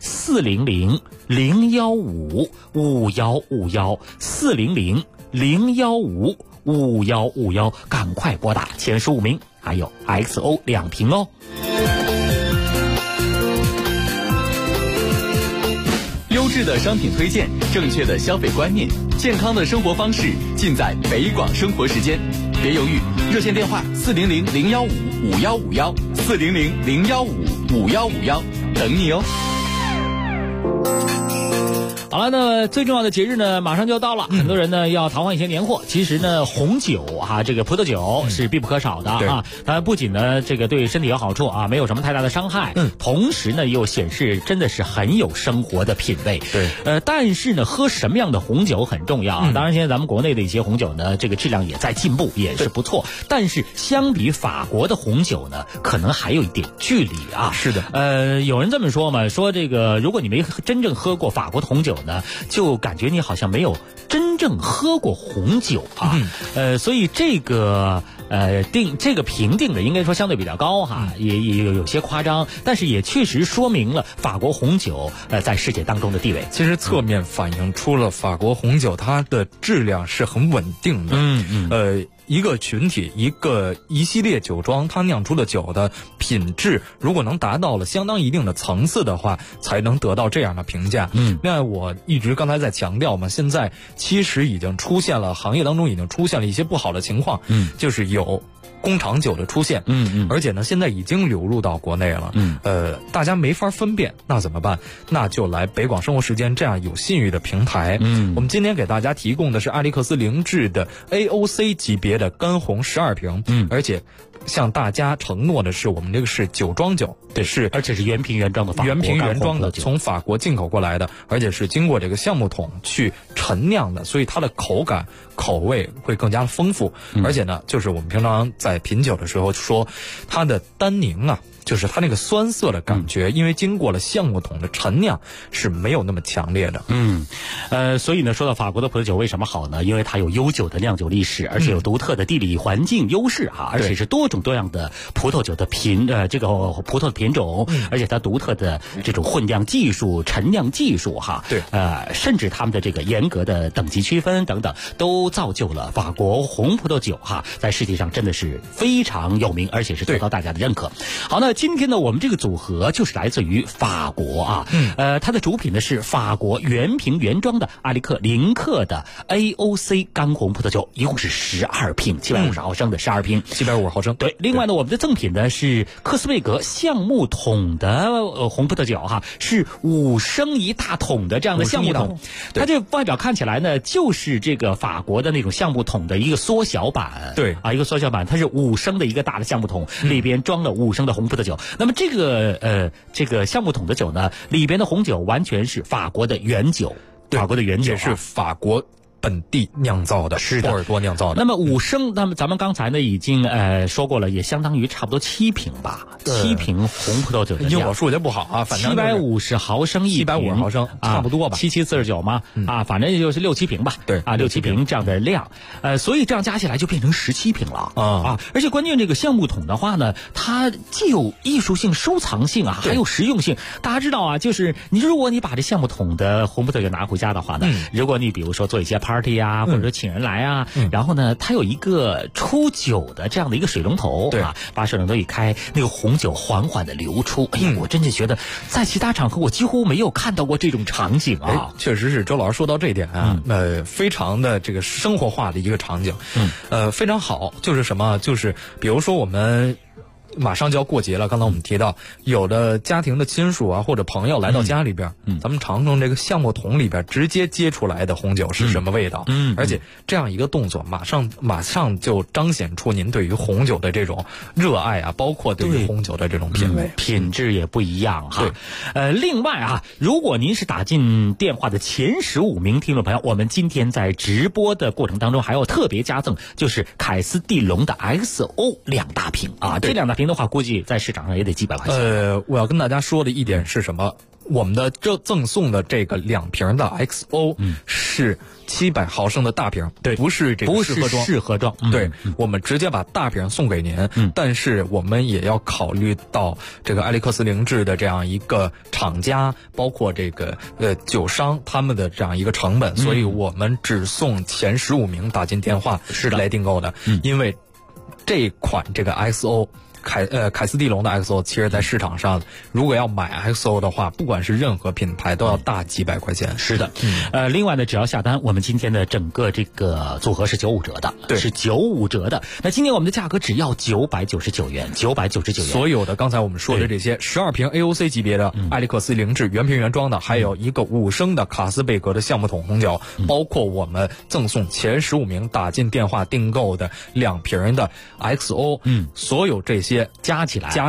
Speaker 14: 400-015-5151，400-015-5151，赶快拨打前15名，还有 XO 2瓶哦。
Speaker 6: 优质的商品推荐，正确的消费观念，健康的生活方式，尽在北广生活时间。别犹豫，热线电话400-015-5151，400-015-5151，等你哦。
Speaker 14: 好了，那最重要的节日呢，马上就要到了，很多人呢要淘换一些年货。其实呢，红酒这个葡萄酒是必不可少的它不仅呢这个对身体有好处没有什么太大的伤害，同时呢又显示真的是很有生活的品味。
Speaker 11: 对，
Speaker 14: 但是呢，喝什么样的红酒很重要当然，现在咱们国内的一些红酒呢，这个质量也在进步，也是不错。但是相比法国的红酒呢，可能还有一点距离
Speaker 11: 是的，
Speaker 14: 有人这么说嘛，说这个如果你没真正喝过法国的红酒呢，就感觉你好像没有真正喝过红酒所以这个这个评定的应该说相对比较高也有些夸张，但是也确实说明了法国红酒在世界当中的地位。
Speaker 11: 其实侧面反映出了法国红酒它的质量是很稳定的。一个群体一系列酒庄它酿出的酒的品质如果能达到了相当一定的层次的话，才能得到这样的评价。另外我一直刚才在强调嘛，现在其实已经出现了，行业当中已经出现了一些不好的情况，就是有工厂酒的出现，而且呢现在已经流入到国内了，大家没法分辨，那怎么办？那就来北广生活时间这样有信誉的平台。我们今天给大家提供的是艾利克斯灵智的 AOC 级别的干红12瓶，而且向大家承诺的是，我们这个是酒庄酒，
Speaker 14: 对，而且是原瓶原装的，
Speaker 11: 从法国进口过来的，而且是经过这个橡木桶去陈酿的，所以它的口感口味会更加丰富。而且呢，就是我们平常在品酒的时候说，它的单宁就是它那个酸涩的感觉，因为经过了橡木桶的陈酿是没有那么强烈的。
Speaker 14: 所以呢，说到法国的葡萄酒为什么好呢？因为它有悠久的酿酒历史，而且有独特的地理环境优势而且是多种多样的葡萄酒的这个葡萄的品种，而且它独特的这种混酿技术、陈酿技术甚至他们的这个严格的等级区分等等，都造就了法国红葡萄酒在世界上真的是非常有名，而且是得到大家的认可。好，那么今天呢，我们这个组合就是来自于法国啊，它的主品呢是法国原瓶原装的阿里克林克的 AOC 干红葡萄酒，一共是12瓶，750毫升的12瓶
Speaker 11: ，750毫升。
Speaker 14: 对，另外呢，我们的赠品呢是科斯贝格橡木桶的红葡萄酒哈，是5升一大桶的这样的橡木桶，它这外表看起来呢就是这个法国的那种橡木桶的一个缩小版，
Speaker 11: 对
Speaker 14: 啊，一个缩小版，它是5升的一个大的橡木桶，里边装了5升的红葡萄酒。那么这个橡木桶的酒呢，里边的红酒完全是法国的原酒，法国的原酒
Speaker 11: 也是法国本地酿造的，
Speaker 14: 是的，
Speaker 11: 波尔多酿造的。
Speaker 14: 那么5升，那么咱们刚才呢已经说过了，也相当于差不多7瓶吧，7瓶红葡萄酒的量。
Speaker 11: 我数学不好啊，反正
Speaker 14: 750毫升一瓶
Speaker 11: ，750毫升差不多吧
Speaker 14: ，7749嘛，反正就是6、7瓶吧，
Speaker 11: 对
Speaker 14: 啊，6、7瓶这样的量，所以这样加起来就变成17瓶了啊。而且关键这个橡木桶的话呢，它既有艺术性、收藏性啊，还有实用性。大家知道啊，就是如果你把这橡木桶的红葡萄酒拿回家的话呢，如果你比如说做一些party 啊，或者说请人来啊，然后呢，它有一个出酒的这样的一个水龙头啊，把水龙头一开，那个红酒缓缓的流出。哎呀，我真是觉得在其他场合我几乎没有看到过这种场景啊。
Speaker 11: 确实是周老师说到这一点啊，非常的这个生活化的一个场景，非常好。就是什么？就是比如说我们马上就要过节了，刚才我们提到有的家庭的亲属啊或者朋友来到家里边，咱们尝尝这个橡木桶里边直接接出来的红酒是什么味道，而且这样一个动作马上就彰显出您对于红酒的这种热爱啊，包括对于红酒的这种品味，
Speaker 14: 品质也不一样哈。另外啊，如果您是打进电话的前15名听众朋友，我们今天在直播的过程当中还要特别加赠，就是凯斯蒂龙的 XO 2大瓶啊，这2大瓶的话，估计在市场上也得几百块钱。
Speaker 11: 我要跟大家说的一点是什么？我们的这赠送的这个2瓶的 XO 是700毫升的大瓶，
Speaker 14: 对，
Speaker 11: 不是这个
Speaker 14: 适盒装，
Speaker 11: 对，我们直接把大瓶送给您，但是我们也要考虑到这个埃利克斯凌志的这样一个厂家，包括这个酒商他们的这样一个成本，所以我们只送前15名打进电话来订购的，因为这款这个 XO。凯斯蒂龙的 XO 其实在市场上，如果要买 XO 的话，不管是任何品牌都要大几百块钱。
Speaker 14: 是的，另外呢，只要下单，我们今天的整个这个组合是95折的，
Speaker 11: 对，
Speaker 14: 是95折的。那今天我们的价格只要999元，999元。
Speaker 11: 所有的刚才我们说的这些12瓶 AOC 级别的埃利克斯凌志原瓶原装的，还有一个5升的卡斯贝格的橡木桶红酒，包括我们赠送前15名打进电话订购的2瓶的 XO，所有这些加起来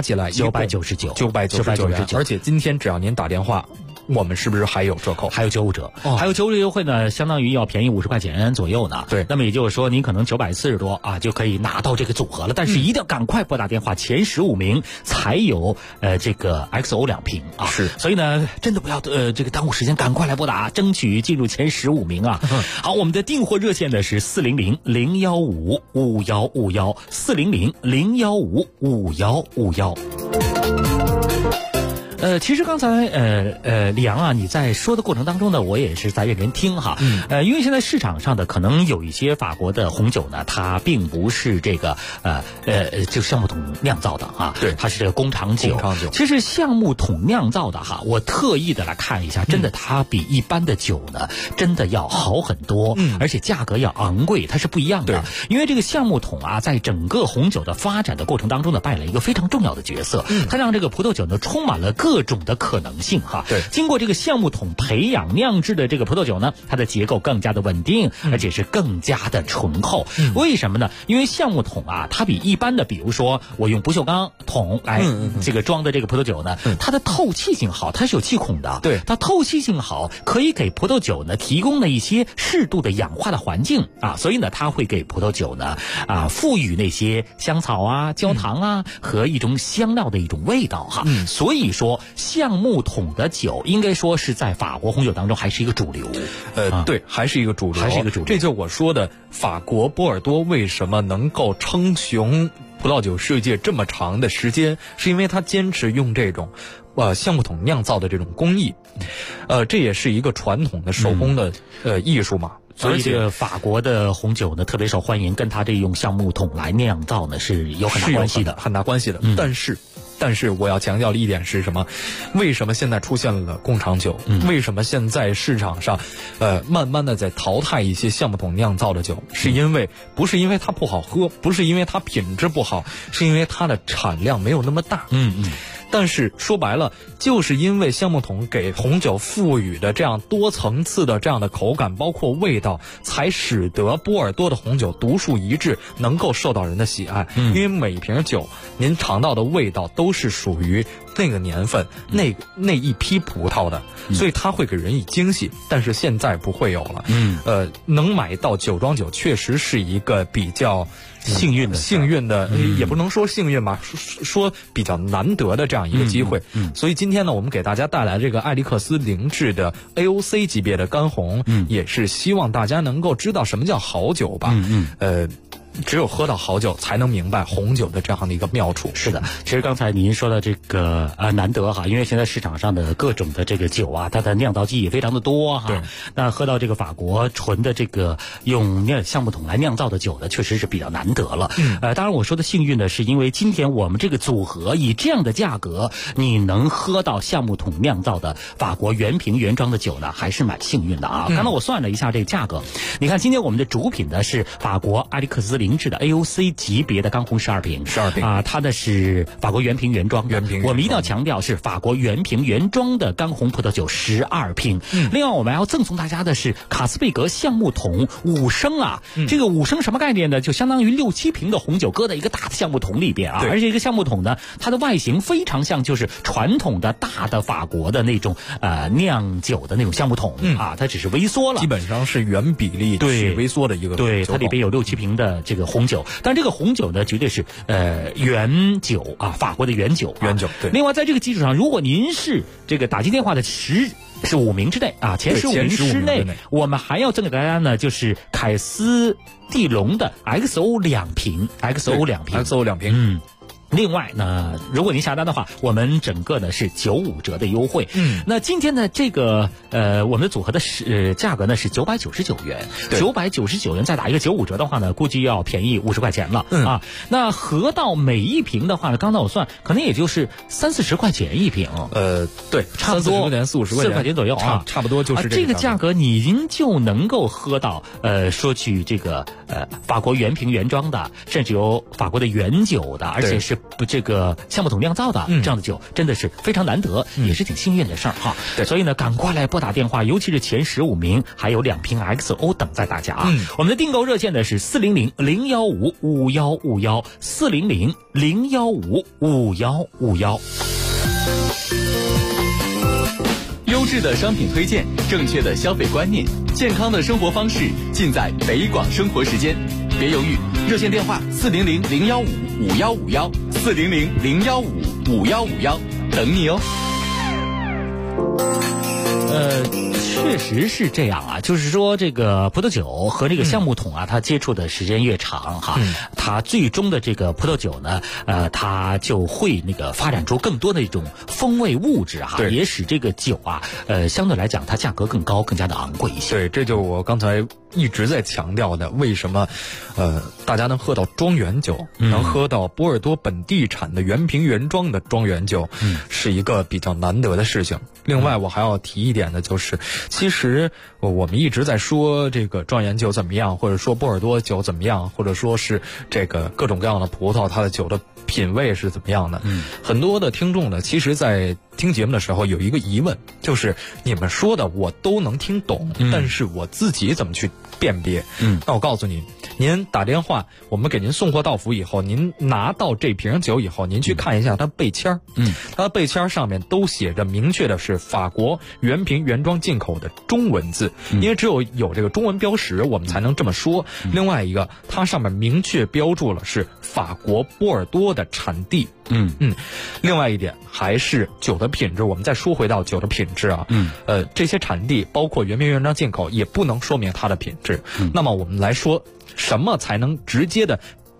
Speaker 11: 999元，而且今天只要您打电话，我们是不是还有折扣？
Speaker 14: 还有95折，还有95折优惠呢，相当于要便宜50块钱左右呢。
Speaker 11: 对，
Speaker 14: 那么也就是说，您可能940多啊就可以拿到这个组合了。但是一定要赶快拨打电话，前15名才有这个 XO 2瓶啊。
Speaker 11: 是，
Speaker 14: 所以呢，真的不要这个耽误时间，赶快来拨打，争取进入前15名啊。好，我们的订货热线呢是400-015-5151，400-015-5151。其实刚才李阳啊，你在说的过程当中呢，我也是在认真听哈。因为现在市场上的可能有一些法国的红酒呢，它并不是这个这个橡木桶酿造的啊，
Speaker 11: 对，
Speaker 14: 它是这个工厂酒。其实橡木桶酿造的哈，我特意的来看一下，真的它比一般的酒呢，真的要好很多，而且价格要昂贵，它是不一样的。因为这个橡木桶啊，在整个红酒的发展的过程当中呢，扮演了一个非常重要的角色。它让这个葡萄酒呢，充满了各种的可能性哈。
Speaker 11: 对，
Speaker 14: 经过这个橡木桶培养酿制的这个葡萄酒呢，它的结构更加的稳定，而且是更加的醇厚。为什么呢？因为橡木桶啊，它比一般的，比如说我用不锈钢桶来这个装的这个葡萄酒呢，它的透气性好，它是有气孔的。
Speaker 11: 对，
Speaker 14: 它透气性好，可以给葡萄酒呢提供了一些适度的氧化的环境啊，所以呢，它会给葡萄酒呢赋予那些香草啊、焦糖啊和一种香料的一种味道哈。所以说，橡木桶的酒应该说是在法国红酒当中还是一个主流。
Speaker 11: 对，还是一个主流，这就是我说的，法国波尔多为什么能够称雄葡萄酒世界这么长的时间，是因为他坚持用这种橡木桶酿造的这种工艺。这也是一个传统的手工的艺术嘛。
Speaker 14: 所以这个法国的红酒呢特别受欢迎，跟它这用橡木桶来酿造呢是有很大关系的，
Speaker 11: 很大关系的。但是但是我要强调的一点是什么？为什么现在出现了工厂酒？为什么现在市场上，慢慢的在淘汰一些橡木桶酿造的酒？是因为不是因为它不好喝，不是因为它品质不好，是因为它的产量没有那么大。但是说白了，就是因为橡木桶给红酒赋予的这样多层次的这样的口感，包括味道，才使得波尔多的红酒独树一帜，能够受到人的喜爱。因为每瓶酒您尝到的味道都是属于那个年份、那一批葡萄的，所以它会给人以惊喜。但是现在不会有了。能买到酒庄酒确实是一个比较幸运的，也不能说幸运吧，说比较难得的这样一个机会。所以今天呢，我们给大家带来这个艾利克斯凌志的 AOC 级别的干红，也是希望大家能够知道什么叫好酒吧。只有喝到好酒，才能明白红酒的这样的一个妙处。
Speaker 14: 是的，其实刚才您说的这个难得哈，因为现在市场上的各种的这个酒啊，它的酿造技艺非常的多哈。对。那喝到这个法国纯的这个用橡木桶来酿造的酒呢，确实是比较难得了。当然我说的幸运呢，是因为今天我们这个组合以这样的价格，你能喝到橡木桶酿造的法国原瓶原装的酒呢，还是蛮幸运的啊。刚才我算了一下这个价格，你看今天我们的主品呢是法国艾利克斯凌志的 AOC 级别的干红12瓶啊，它的是法国原瓶原装，我们一定要强调是法国原瓶原装的干红葡萄酒12瓶。另外我们还要赠送大家的是卡斯贝格橡木桶5升啊，这个5升什么概念呢？就相当于6、7瓶的红酒搁在一个大的橡木桶里边啊，而且这个橡木桶呢，它的外形非常像就是传统的大的法国的那种酿酒的那种橡木桶啊，它只是微缩了，
Speaker 11: 基本上是原比例去微缩的一个
Speaker 14: 对，它里边有6、7瓶的这个红酒，但这个红酒呢，绝对是原酒啊，法国的原酒。
Speaker 11: 对。
Speaker 14: 另外，在这个基础上，如果您是这个打进电话的15名之内啊，前15名之内，我们还要赠给大家呢，就是凯斯蒂龙的 XO 2瓶。另外呢，如果您下单的话，我们整个呢是95折的优惠。那今天呢这个我们的组合的价格呢是999元，999元再打一个95折的话呢，估计要便宜50块钱了啊。那合到每一瓶的话呢，刚才我算可能也就是30-40块钱一瓶。
Speaker 11: 对，
Speaker 14: 差不多
Speaker 11: 40-50
Speaker 14: 块钱左右啊，
Speaker 11: 差不多就是
Speaker 14: 这个价格，您就能够喝到说去这个法国原瓶原装的，甚至有法国的原酒的，而且是这个橡木桶酿造的这样的酒，真的是非常难得，也是挺幸运的事儿哈。所以呢，赶快来拨打电话，尤其是前15名，还有2瓶 XO 等在大家啊。我们的订购热线呢是400-015-5151，400-015-5151。
Speaker 6: 优质的商品推荐，正确的消费观念，健康的生活方式，尽在北广生活时间。别犹豫，热线电话400-015-5151，400-015-5151，等你哦。
Speaker 14: 确实是这样啊，就是说这个葡萄酒和这个橡木桶啊，它接触的时间越长哈，它最终的这个葡萄酒呢，它就会那个发展出更多的一种风味物质哈，也使这个酒啊，相对来讲它价格更高，更加的昂贵一些。
Speaker 11: 对，这就我刚才一直在强调的，为什么大家能喝到庄园酒，能喝到波尔多本地产的原瓶原装的庄园酒，是一个比较难得的事情。另外我还要提一点的就是，其实我们一直在说这个庄园酒怎么样，或者说波尔多酒怎么样，或者说是这个各种各样的葡萄它的酒的品味是怎么样的。很多的听众呢，其实在听节目的时候有一个疑问，就是你们说的我都能听懂，但是我自己怎么去辨别？那我告诉你，您打电话，我们给您送货到府以后，您拿到这瓶酒以后，您去看一下它背签它的背签上面都写着明确的是法国原瓶原装进口的中文字，因为只有这个中文标识，我们才能这么说。另外一个，它上面明确标注了是法国波尔多的产地。另外一点还是酒的品质。我们再说回到酒的品质啊，这些产地包括原瓶原装进口，也不能说明它的品质。那么我们来说，什么才能直接的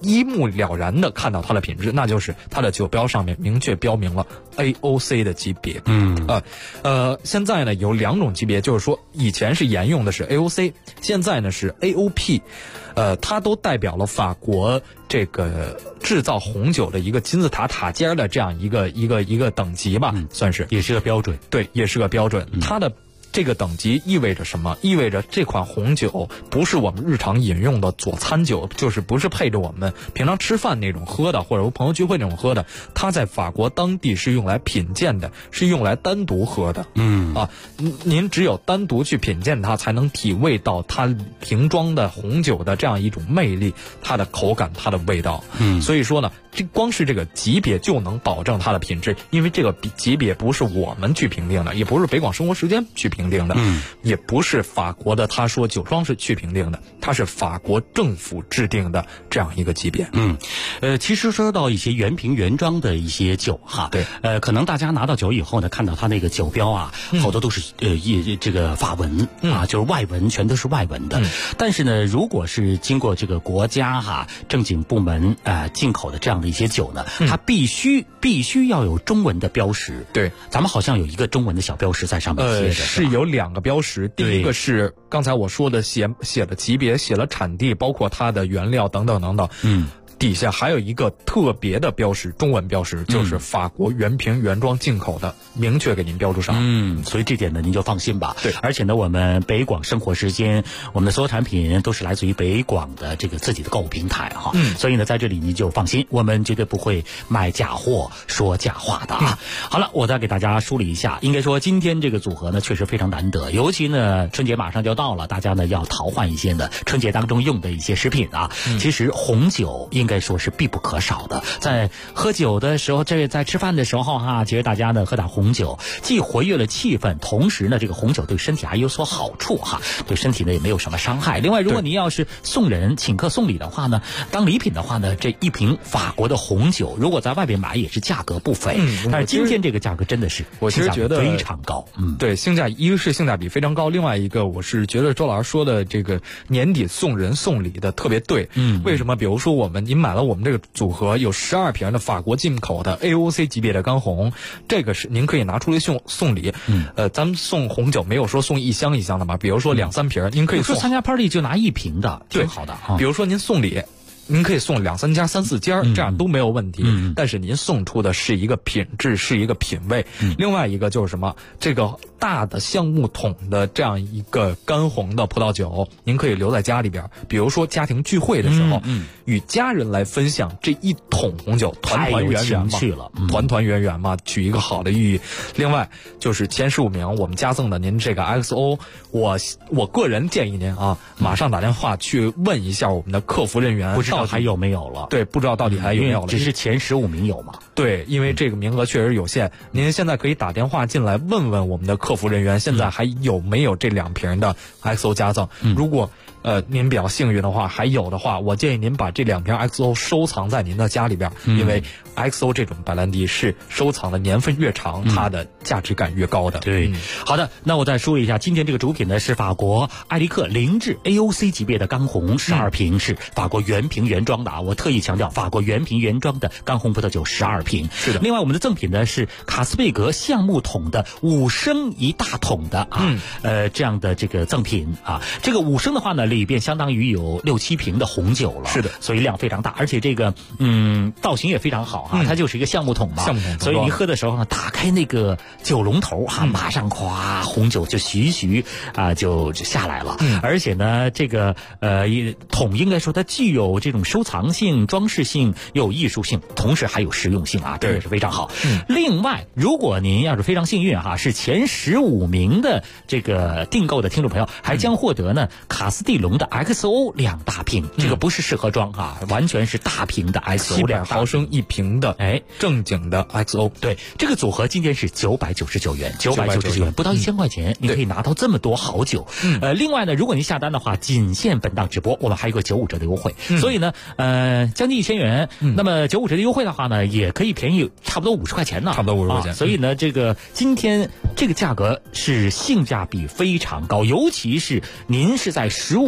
Speaker 11: 一目了然的看到它的品质，那就是它的酒标上面明确标明了 AOC 的级别。现在呢有2种级别，就是说以前是沿用的是 AOC， 现在呢是 AOP，它都代表了法国这个制造红酒的一个金字塔塔尖的这样一个等级吧，算是
Speaker 14: 也是个标准。
Speaker 11: 对，也是个标准。它的这个等级意味着什么？意味着这款红酒不是我们日常饮用的佐餐酒，就是不是配着我们平常吃饭那种喝的，或者朋友聚会那种喝的。它在法国当地是用来品鉴的，是用来单独喝的。您只有单独去品鉴它，才能体味到它瓶装的红酒的这样一种魅力，它的口感，它的味道。所以说呢，这光是这个级别就能保证它的品质，因为这个级别不是我们去评定的，也不是北广生活时间去评定的，也不是法国的他说酒庄是去评定的，它是法国政府制定的这样一个级别。
Speaker 14: 其实说到一些原瓶原装的一些酒哈，
Speaker 11: 对，
Speaker 14: 可能大家拿到酒以后呢，看到它那个酒标啊，好多都是这个法文啊，就是外文，全都是外文的。但是呢，如果是经过这个国家正经部门进口的这样的一些酒呢，它必须要有中文的标识。
Speaker 11: 对，
Speaker 14: 咱们好像有一个中文的小标识在上面贴着，
Speaker 11: 是有2个标识。第一个是刚才我说的写了级别，写了产地，包括它的原料等等等等。底下还有一个特别的标识，中文标识，就是法国原瓶原装进口的，明确给您标注上。
Speaker 14: 所以这点呢您就放心吧。
Speaker 11: 对，
Speaker 14: 而且呢我们北广生活时间，我们的所有产品都是来自于北广的这个自己的购物平台哈。所以呢在这里您就放心，我们绝对不会卖假货说假话的啊。好了，我再给大家梳理一下，应该说今天这个组合呢确实非常难得，尤其呢春节马上就要到了，大家呢要淘换一些呢春节当中用的一些食品啊。其实红酒应该说是必不可少的，在喝酒的时候，在吃饭的时候其实大家呢喝点红酒，既活跃了气氛，同时呢这个红酒对身体还有所好处对身体呢也没有什么伤害。另外，如果您要是送人请客送礼的话呢，当礼品的话呢，这一瓶法国的红酒，如果在外边买也是价格不菲。但是今天这个价格真的是
Speaker 11: 我其实觉得
Speaker 14: 非常高。
Speaker 11: 对，一个是性价比非常高，另外一个我是觉得周老师说的这个年底送人送礼的特别对。为什么？比如说您买了我们这个组合有12瓶的法国进口的 AOC 级别的干红，这个是您可以拿出来送礼。咱们送红酒没有说送1箱1箱的嘛，比如说2、3瓶，您可以送。
Speaker 14: 参加 party 就拿1瓶的，挺好的。
Speaker 11: 比如说您送礼，您可以送2、3家、3、4家，这样都没有问题。但是您送出的是一个品质，是一个品味。另外一个就是什么？这个大的橡木桶的这样一个干红的葡萄酒，您可以留在家里边，比如说家庭聚会的时候，与家人来分享这一桶红酒，团团圆圆嘛，团团圆圆嘛，取一个好的寓意。另外就是前15名我们加赠的您这个 XO， 我个人建议您马上打电话去问一下我们的客服人员，
Speaker 14: 不知道还有没有了。
Speaker 11: 对，不知道到底还有没有了，
Speaker 14: 只是前15名有嘛。
Speaker 11: 对，因为这个名额确实有限，您现在可以打电话进来问问我们的客服人员，现在还有没有这2瓶的 XO 加赠。如果您比较幸运的话，还有的话，我建议您把这2瓶 XO 收藏在您的家里边，因为 XO 这种白兰地是收藏的年份越长，它的价值感越高的。
Speaker 14: 对，好的，那我再说一下，今天这个主品呢是法国艾利克零制 AOC 级别的干红12瓶，是法国原瓶原装的我特意强调法国原瓶原装的干红葡萄酒12瓶。
Speaker 11: 是的。
Speaker 14: 另外我们的赠品呢是卡斯贝格橡木桶的5升1大桶的这样的这个赠品这个5升的话呢，里边相当于有6、7瓶的红酒了。
Speaker 11: 是的，
Speaker 14: 所以量非常大，而且这个造型也非常好它就是一个橡木桶嘛，所以您喝的时候呢，打开那个酒龙头马上咵红酒就徐就下来了。而且呢这个桶应该说它具有这种收藏性、装饰性，又有艺术性，同时还有实用性这也是非常好。另外如果您要是非常幸运是前15名的这个订购的听众朋友，还将获得呢卡斯蒂龙的 XO 2大瓶，这个不是适合装完全是大瓶的 XO
Speaker 11: 200毫升1瓶的正经的 XO。
Speaker 14: 对，这个组合今天是999元，999元不到1000块钱，你可以拿到这么多好酒。另外呢，如果您下单的话，仅限本档直播，我们还有个95折的优惠。所以呢将近1000元，那么95折的优惠的话呢，也可以便宜差不多50块钱呢，
Speaker 11: 差不多50块钱。
Speaker 14: 所以呢这个今天这个价格是性价比非常高，尤其是您是在15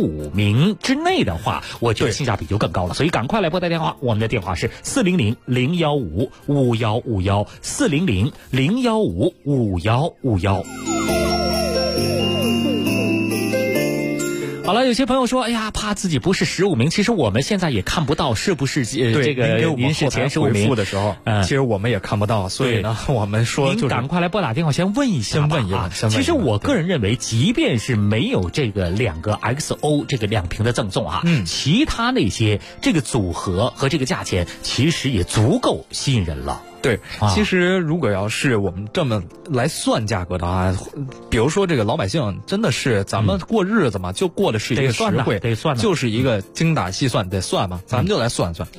Speaker 14: 15名之内的话，我觉得性价比就更高了。所以赶快来拨打电话，我们的电话是400-015-5151，400-015-5151。好了，有些朋友说，哎呀，怕自己不是15名。其实我们现在也看不到是不是这个您是前15名
Speaker 11: 的时候，其实我们也看不到。所以呢，我们说
Speaker 14: 您赶快来拨打电话，先问一下吧。
Speaker 11: 先问一问。
Speaker 14: 其实我个人认为，即便是没有这个2个 XO 这个2瓶的赠送啊，其他那些这个组合和这个价钱，其实也足够吸引人了。
Speaker 11: 对，其实如果要是我们这么来算价格的话，比如说这个老百姓真的是咱们过日子嘛，就过的是一个实惠，
Speaker 14: 得算，
Speaker 11: 就是一个精打细算，得算嘛，咱们就来算算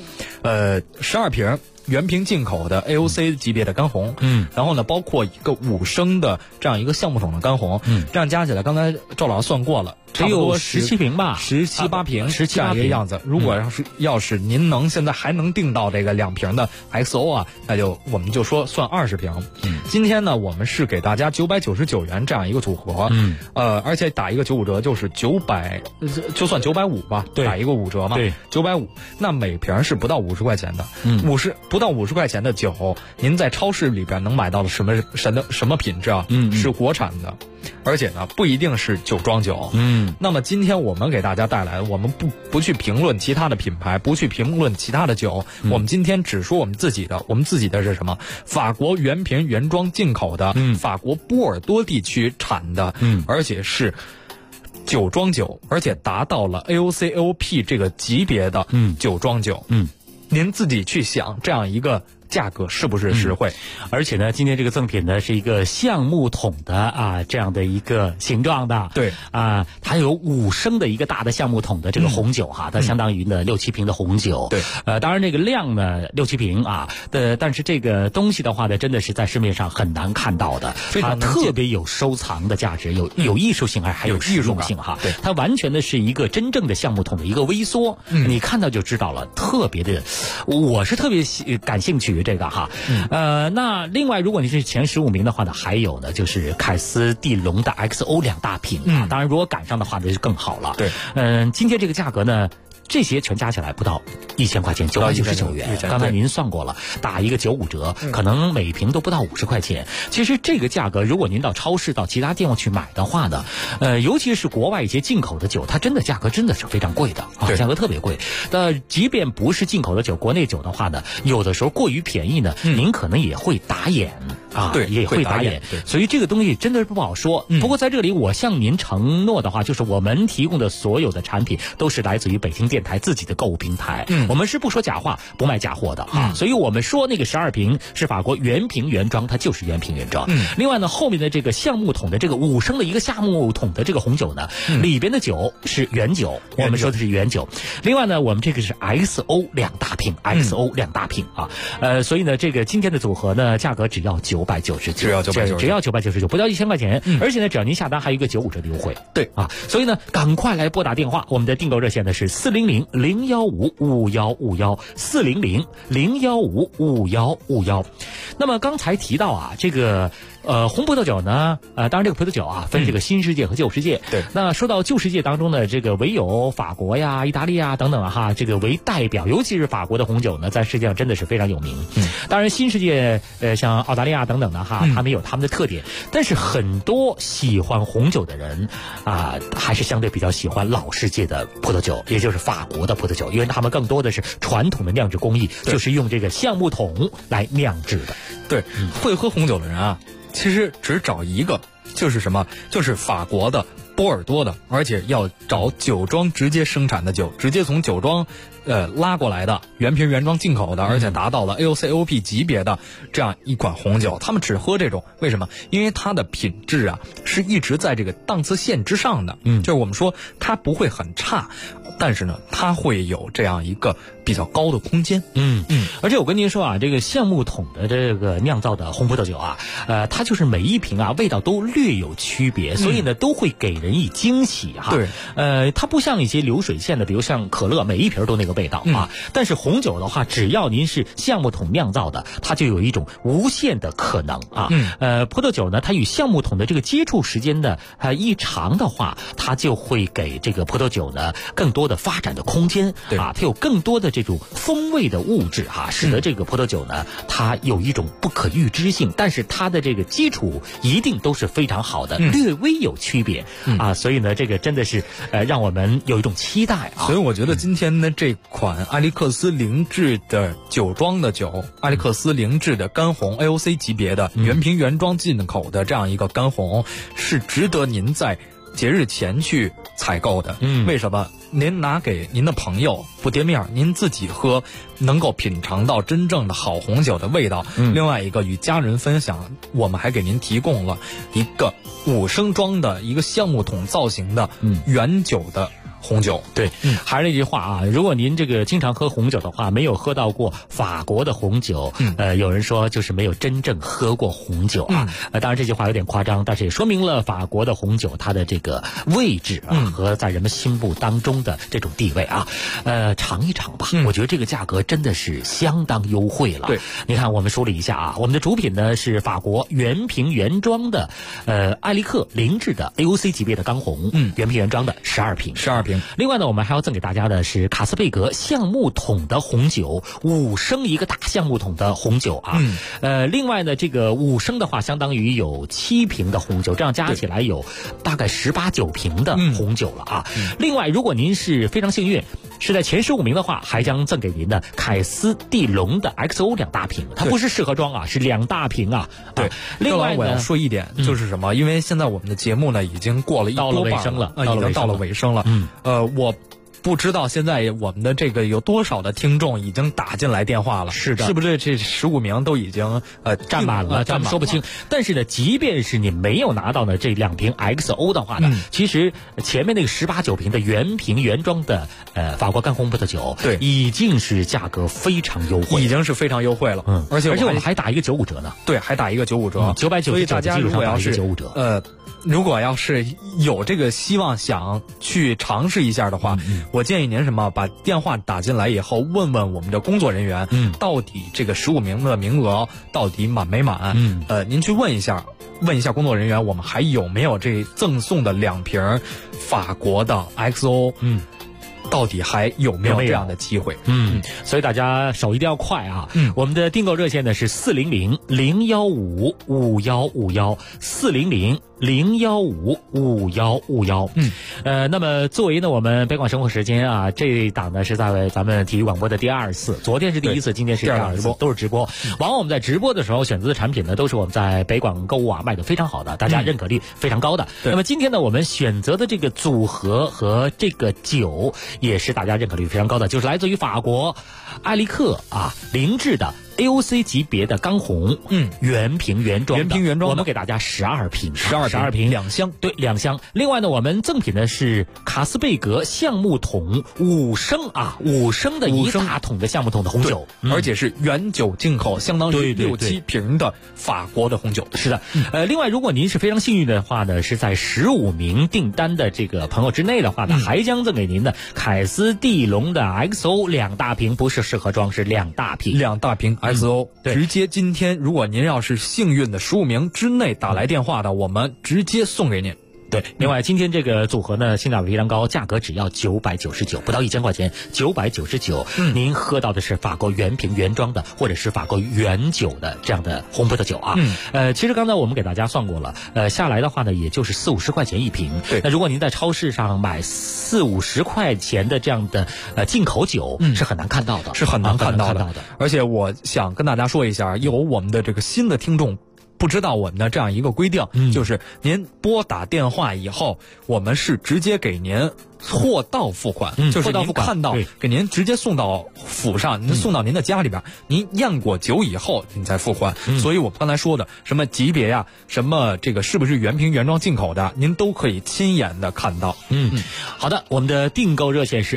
Speaker 11: ，12瓶。原瓶进口的 AOC 级别的干红，然后呢，包括一个5升的这样一个橡木桶的干红，这样加起来，刚才赵老师算过了，
Speaker 14: 只有17瓶吧
Speaker 11: ，17、8瓶，
Speaker 14: 这
Speaker 11: 样一个样子。如果要是您现在还能订到这个2瓶的 XO 啊，那我们就说算20瓶。今天呢，我们是给大家999元这样一个组合，而且打一个95折，就是900，就算950吧，打一个5折嘛，对，950，那每瓶是不到50块钱的，50。不到50块钱的酒，您在超市里边能买到的什么品质啊？是国产的，而且呢不一定是酒庄酒。那么今天我们给大家带来，我们不去评论其他的品牌，不去评论其他的酒，我们今天只说我们自己的。我们自己的是什么？法国原瓶原装进口的，法国波尔多地区产的，而且是酒庄酒，而且达到了 AOC、AOP 这个级别的酒庄酒。您自己去想，这样一个价格是不是实惠？
Speaker 14: 而且呢，今天这个赠品呢是一个橡木桶的这样的一个形状的，
Speaker 11: 对
Speaker 14: 它有5升的一个大的橡木桶的这个红酒它相当于呢6、7瓶的红酒。
Speaker 11: 对，
Speaker 14: 当然这个量呢6、7瓶但是这个东西的话呢，真的是在市面上很难看到的，它特别有收藏的价值，有艺术性，还有实用性
Speaker 11: 对，
Speaker 14: 它完全的是一个真正的橡木桶的一个微缩，你看到就知道了，特别的，我是特别感兴趣这个那另外如果你是前15名的话呢，还有呢就是凯斯蒂龙的 XO 2大瓶当然如果赶上的话那就更好了。
Speaker 11: 对，
Speaker 14: 今天这个价格呢，这些全加起来不到1000块钱，999元。刚才您算过了，打一个95折，可能每瓶都不到50块钱。其实这个价格，如果您到超市、到其他店去买的话呢，尤其是国外一些进口的酒，它真的价格真的是非常贵的价格特别贵。即便不是进口的酒，国内酒的话呢，有的时候过于便宜呢，您可能也会打眼
Speaker 11: 对，
Speaker 14: 也会打眼。所以这个东西真的是不好说。不过在这里，我向您承诺的话，就是我们提供的所有的产品都是来自于北京电台自己的购物平台，我们是不说假话、不卖假货的所以我们说那个12瓶是法国原瓶原装，它就是原瓶原装。另外呢，后面的这个橡木桶的这个5升的一个橡木桶的这个红酒呢，里边的酒是原酒，我们说的是原酒。另外呢，我们这个是 XO 2大瓶，XO 2大瓶所以呢，这个今天的组合呢，价格只要999，只要999，不到1000块钱。而且呢，只要您下单还有一个95折的优惠。
Speaker 11: 对
Speaker 14: 所以呢，赶快来拨打电话，我们的订购热线呢是400-015-5151，400-015-5151。那么刚才提到这个红葡萄酒呢，当然这个葡萄酒分这个新世界和旧世界。
Speaker 11: 对，
Speaker 14: 那说到旧世界当中呢，这个唯有法国呀、意大利啊等等这个为代表，尤其是法国的红酒呢，在世界上真的是非常有名。当然新世界像澳大利亚等等的他们有他们的特点，但是很多喜欢红酒的人还是相对比较喜欢老世界的葡萄酒，也就是法国的葡萄酒，因为他们更多的是传统的酿制工艺，就是用这个橡木桶来酿制的。
Speaker 11: 对，会喝红酒的人其实只找一个，就是什么？就是法国的、波尔多的，而且要找酒庄直接生产的酒，直接从酒庄拉过来的原瓶原装进口的，而且达到了 AOC、AOP 级别的这样一款红酒，他们只喝这种。为什么？因为它的品质是一直在这个档次线之上的。就是我们说它不会很差，但是呢，它会有这样一个比较高的空间。
Speaker 14: 而且我跟您说这个橡木桶的这个酿造的红葡萄酒它就是每一瓶味道都略有区别，所以呢都会给人以惊喜
Speaker 11: 对，
Speaker 14: 它不像一些流水线的，比如像可乐，每一瓶都那个味道啊。但是红酒的话，只要您是橡木桶酿造的，它就有一种无限的可能啊。葡萄酒呢，它与橡木桶的这个接触时间的一长的话，它就会给这个葡萄酒呢更多的发展的空间啊，它有更多的这种风味的物质啊，使得这个葡萄酒呢，它有一种不可预知性，但是它的这个基础一定都是非常好的，略微有区别啊，所以呢，这个真的是让我们有一种期待啊。
Speaker 11: 所以我觉得今天呢，这款艾利克斯凌志的酒庄的酒，艾利克斯凌志的干红 AOC 级别的原瓶原装进口的这样一个干红，是值得您在节日前去采购的。为什么？您拿给您的朋友不跌面，您自己喝能够品尝到真正的好红酒的味道。另外一个与家人分享，我们还给您提供了一个5升装的一个橡木桶造型的原酒的红酒。
Speaker 14: 对，还是那句话啊，如果您这个经常喝红酒的话，没有喝到过法国的红酒，有人说就是没有真正喝过红酒啊。当然这句话有点夸张，但是也说明了法国的红酒它的这个位置啊，和在人们心目当中的这种地位啊。尝一尝吧，我觉得这个价格真的是相当优惠了。对，你看我们梳理一下啊，我们的主品呢是法国原瓶原装的艾利克凌志的 AOC 级别的干红，原瓶原装的12瓶。另外呢，我们还要赠给大家的是卡斯贝格橡木桶的红酒，5升一个大橡木桶的红酒啊。另外呢，这个5升的话，相当于有7瓶的红酒，这样加起来有大概18、19瓶的红酒了啊。另外，如果您是非常幸运，是在前15名的话，还将赠给您的凯斯蒂龙的 XO 2大瓶，它不是适合装啊，是2大瓶啊。对，另外
Speaker 11: 我要说一点，就是什么？因为现在我们的节目呢已经过了一多半了，
Speaker 14: 到了尾声了，
Speaker 11: 已经到了尾声了。我不知道现在我们的这个有多少的听众已经打进来电话了？是的，是不是这15名都已经
Speaker 14: 占满了？咱们说不清。但是呢，即便是你没有拿到呢这2瓶 XO 的话呢，其实前面那个18、19瓶的原瓶原装的法国干红葡萄酒，对，已经是价格非常优惠，
Speaker 11: 已经是非常优惠了。
Speaker 14: 而且我们还打一个95折呢。
Speaker 11: 对，还打一个95折
Speaker 14: ，999，
Speaker 11: 所以大家如果要是
Speaker 14: 95折，
Speaker 11: 如果要是有这个希望想去尝试一下的话，我建议您什么，把电话打进来以后，问问我们的工作人员，到底这个15名的名额到底满没满？您去问一下工作人员，我们还有没有这赠送的2瓶法国的 XO？到底还有没有这样的机会？
Speaker 14: 所以大家手一定要快啊！我们的订购热线呢是400-015-5151，400-015-5151。那么作为呢我们北广生活时间啊，这一档呢是在咱们体育广播的第2次，昨天是第1次，今天是第2次，都是直播。往往我们在直播的时候选择的产品呢，都是我们在北广购物啊卖的非常好的，大家认可率非常高的。那么今天呢，我们选择的这个组合和这个酒也是大家认可率非常高的，就是来自于法国艾利克凌志的AOC 级别的干红，原瓶原装的，我们给大家12瓶，12瓶
Speaker 11: 2箱，
Speaker 14: 对，2箱。另外呢，我们赠品的是卡斯贝格橡木桶5升的一大桶的橡木桶的红酒，
Speaker 11: 而且是原酒进口，相当于6、7瓶的法国的红酒。
Speaker 14: 是的，另外如果您是非常幸运的话呢，是在15名订单的这个朋友之内的话呢，还将赠给您的凯斯蒂龙的 XO 2大瓶，不是适合装，是2大瓶
Speaker 11: ，2大瓶。XO 直接今天，如果您要是幸运的15名之内打来电话的，我们直接送给您。
Speaker 14: 对，另外今天这个组合呢，性价比非常高，价格只要999，不到1000块钱，999。您喝到的是法国原瓶原装的，或者是法国原酒的这样的红葡萄酒啊。其实刚才我们给大家算过了，下来的话呢，也就是40-50块钱一瓶。对，那如果您在超市上买40-50块钱的这样的进口酒，是很难看到的，
Speaker 11: 是很难看到的。而且我想跟大家说一下，有我们的这个新的听众不知道我们的这样一个规定，就是您拨打电话以后，我们是直接给您货到付款，就是您看到给您直接送到府上，您送到您的家里边，您验过酒以后您再付款。所以我们刚才说的什么级别呀，什么这个是不是原瓶原装进口的，您都可以亲眼的看到。
Speaker 14: 好的，我们的订购热线是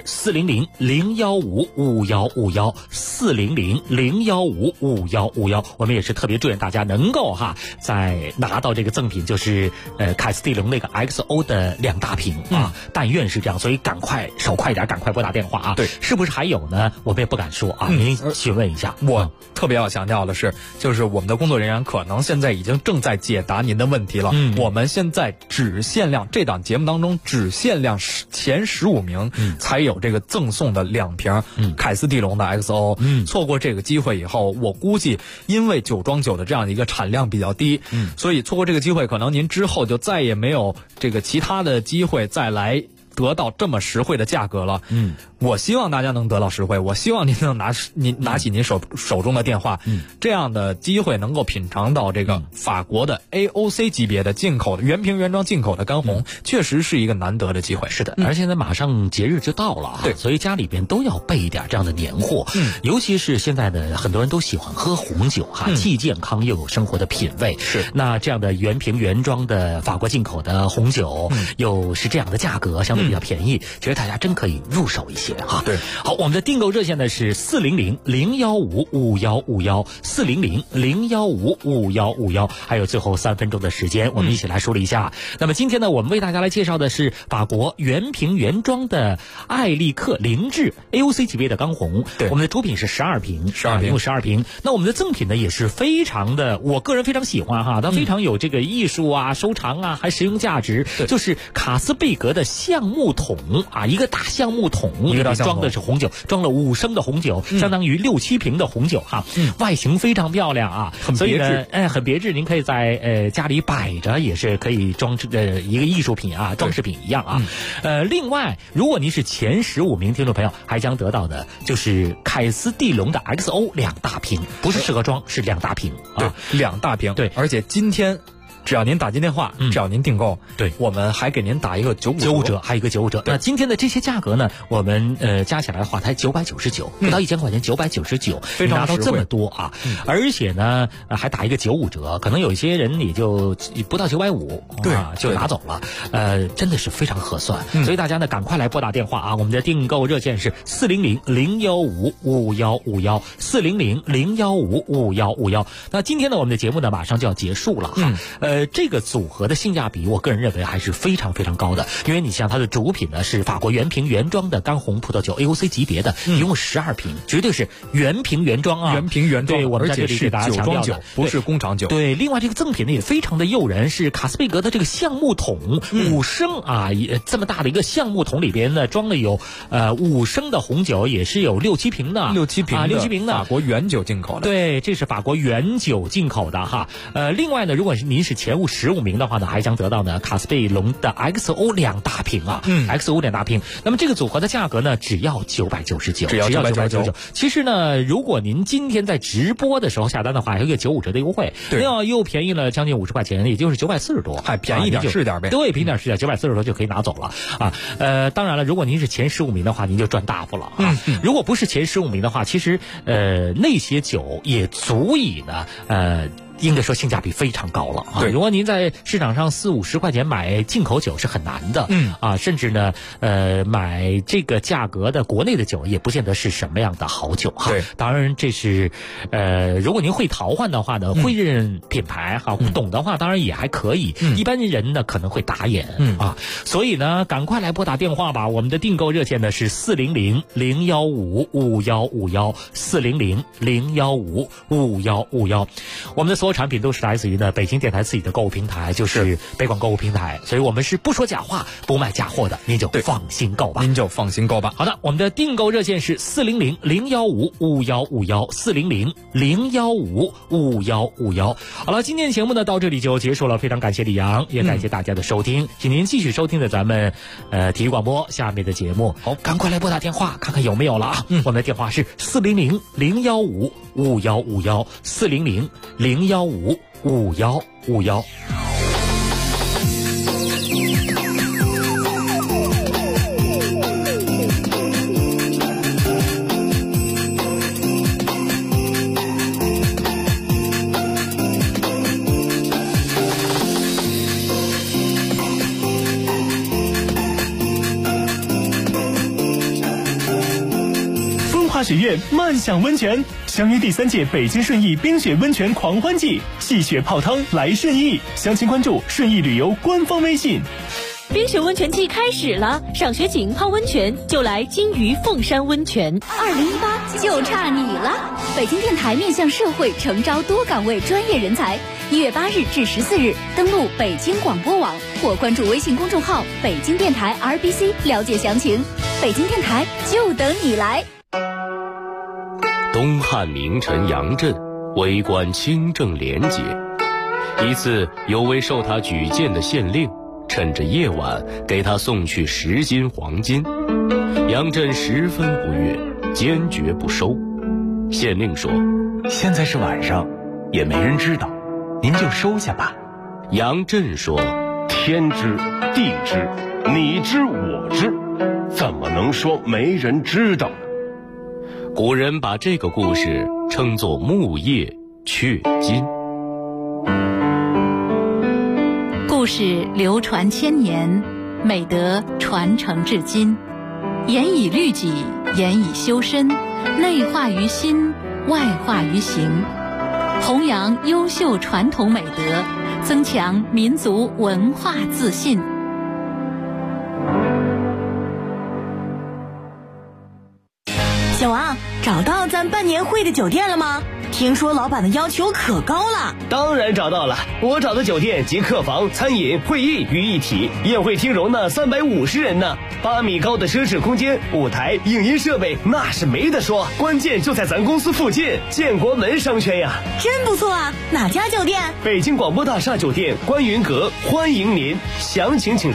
Speaker 14: 400-015-5151，400-015-5151。我们也是特别祝愿大家能够在拿到这个赠品，就是凯斯蒂龙那个 XO 的2大瓶啊，但愿是这样。 上，所以手快一点，赶快拨打电话啊！
Speaker 11: 对，
Speaker 14: 是不是还有呢？我们也不敢说啊，您询问一下。
Speaker 11: 我特别要强调的是，就是我们的工作人员可能现在已经正在解答您的问题了。我们现在只限量这档节目当中只限量前15名才有这个赠送的2瓶凯斯蒂龙的 XO。错过这个机会以后，我估计因为酒庄酒的这样的一个产量比较低，所以错过这个机会，可能您之后就再也没有这个其他的机会再来得到这么实惠的价格了。我希望大家能得到实惠，我希望您能拿起您手中的电话，这样的机会能够品尝到这个法国的 AOC 级别的进口的原瓶原装进口的干红，确实是一个难得的机会。
Speaker 14: 是的，而且呢，马上节日就到了啊，
Speaker 11: 对，
Speaker 14: 所以家里边都要备一点这样的年货。尤其是现在的很多人都喜欢喝红酒哈，既健康又有生活的品味。
Speaker 11: 是，
Speaker 14: 那这样的原瓶原装的法国进口的红酒，又是这样的价格，相对比较便宜，觉得大家真可以入手一些哈。
Speaker 11: 对，
Speaker 14: 好，我们的订购热线呢是400-015-5151，400-015-5151，还有最后3分钟的时间，我们一起来梳理一下。那么今天呢，我们为大家来介绍的是法国原瓶原装的艾利克灵智 AOC 级别的钢红。对，我们的主品是12瓶，12瓶。那我们的赠品呢也是非常的，我个人非常喜欢哈，它非常有这个艺术啊、收藏啊，还实用价值。就是卡斯贝格的橡木桶啊，一个大橡木桶，里面装的是红酒，装了5升的红酒，相当于6-7瓶的红酒哈。外形非常漂亮啊，
Speaker 11: 很别致，
Speaker 14: 很别致。您可以在家里摆着，也是可以装置一个艺术品啊，装饰品一样啊。另外，如果您是前15名听众朋友，还将得到的就是凯斯蒂龙的 XO 2大瓶，不是适合装，是2大瓶啊
Speaker 11: ，2大瓶。
Speaker 14: 对，
Speaker 11: 而且今天只要您打进电话，只要您订购，
Speaker 14: 对，
Speaker 11: 我们还给您打一个95折，
Speaker 14: 还有一个95折。那今天的这些价格呢，我们加起来的话才999，不到1000块钱，999，
Speaker 11: 非常
Speaker 14: 拿到这么多啊！而且呢，还打一个95折，可能有一些人也就不到950，
Speaker 11: 对
Speaker 14: 啊，就拿走了。真的是非常合算，所以大家呢赶快来拨打电话啊！我们的订购热线是400-015-5151，400-015-5151。那今天呢，我们的节目呢马上就要结束了哈。这个组合的性价比，我个人认为还是非常非常高的，因为你像它的主品呢是法国原瓶原装的干红葡萄酒 AOC 级别的，一共12瓶，绝对是原瓶原装啊，
Speaker 11: 原瓶原装，
Speaker 14: 对，我们在这里给大家强调的，
Speaker 11: 不是工厂酒。
Speaker 14: 对，另外这个赠品呢也非常的诱人，是卡斯贝格的这个橡木桶，5升啊，这么大的一个橡木桶里边呢装了有5升的红酒，也是有6-7瓶的，6-7瓶的
Speaker 11: 法国原酒进口的。
Speaker 14: 对，这是法国原酒进口的哈。另外呢，如果是您是前15名的话呢，还将得到呢卡斯贝龙的 XO 2大瓶啊，XO 2大瓶。那么这个组合的价格呢，只要999，只要999。其实呢，如果您今天在直播的时候下单的话，还有一个95折的优惠，那要又便宜了将近50块钱，也就是940多，
Speaker 11: 还便宜点是点呗。
Speaker 14: 对，便宜点是点，940多就可以拿走了啊。当然了，如果您是前15名的话，您就赚大发了啊。如果不是前15名的话，其实那些酒也足以呢应该说性价比非常高了啊！
Speaker 11: 对，
Speaker 14: 如果您在市场上40-50块钱买进口酒是很难的，甚至呢，买这个价格的国内的酒也不见得是什么样的好酒哈。
Speaker 11: 对，
Speaker 14: 当然这是，如果您会淘换的话呢，会认品牌哈，懂的话当然也还可以。一般人呢可能会打眼啊，所以呢，赶快来拨打电话吧！我们的订购热线呢是400-015-5151，400-015-5151。我们的所有产品都是来自于呢北京电台自己的购物平台，就是北广购物平台，所以我们是不说假话，不卖假货的，您就放心购吧。好的，我们的订购热线是400-015-5151，400-015-5151。好了，今天的节目呢到这里就结束了，非常感谢李阳，也感谢大家的收听，请您继续收听的咱们体育广播下面的节目。好，赶快来拨打电话看看有没有了啊！我们的电话是400-015-5151，400-015-5151。
Speaker 15: 花雪苑漫享温泉，相约第3届北京顺义冰雪温泉狂欢季，戏雪泡汤来顺义，详情关注顺义旅游官方微信。
Speaker 5: 冰雪温泉季开始了，赏雪景、泡温泉就来金鱼凤山温泉。2018就差你了！北京电台面向社会，诚招多岗位专业人才。1月8日至14日，登录北京广播网或关注微信公众号“北京电台 RBC” 了解详情。北京电台就等你来。
Speaker 16: 东汉名臣杨震为官清正廉洁，一次有位受他举荐的县令趁着夜晚给他送去10斤黄金，杨震十分不悦，坚决不收。县令说：“
Speaker 17: 现在是晚上，也没人知道，您就收下吧。”
Speaker 16: 杨震说：“
Speaker 18: 天知地知，你知我知，怎么能说没人知道呢？”
Speaker 16: 古人把这个故事称作木叶雀金。
Speaker 19: 故事流传千年，美德传承至今，严以律己，严以修身，内化于心，外化于行，弘扬优秀传统美德，增强民族文化自信。
Speaker 20: 小王，找到咱办年会的酒店了吗？听说老板的要求可高了。
Speaker 21: 当然找到了，我找的酒店集客房、餐饮、会议于一体，宴会厅容纳350人呢，8米高的奢侈空间，舞台、影音设备那是没得说，关键就在咱公司附近，建国门商圈呀。
Speaker 20: 真不错啊，哪家酒店？
Speaker 21: 北京广播大厦酒店观云阁，欢迎您，详情请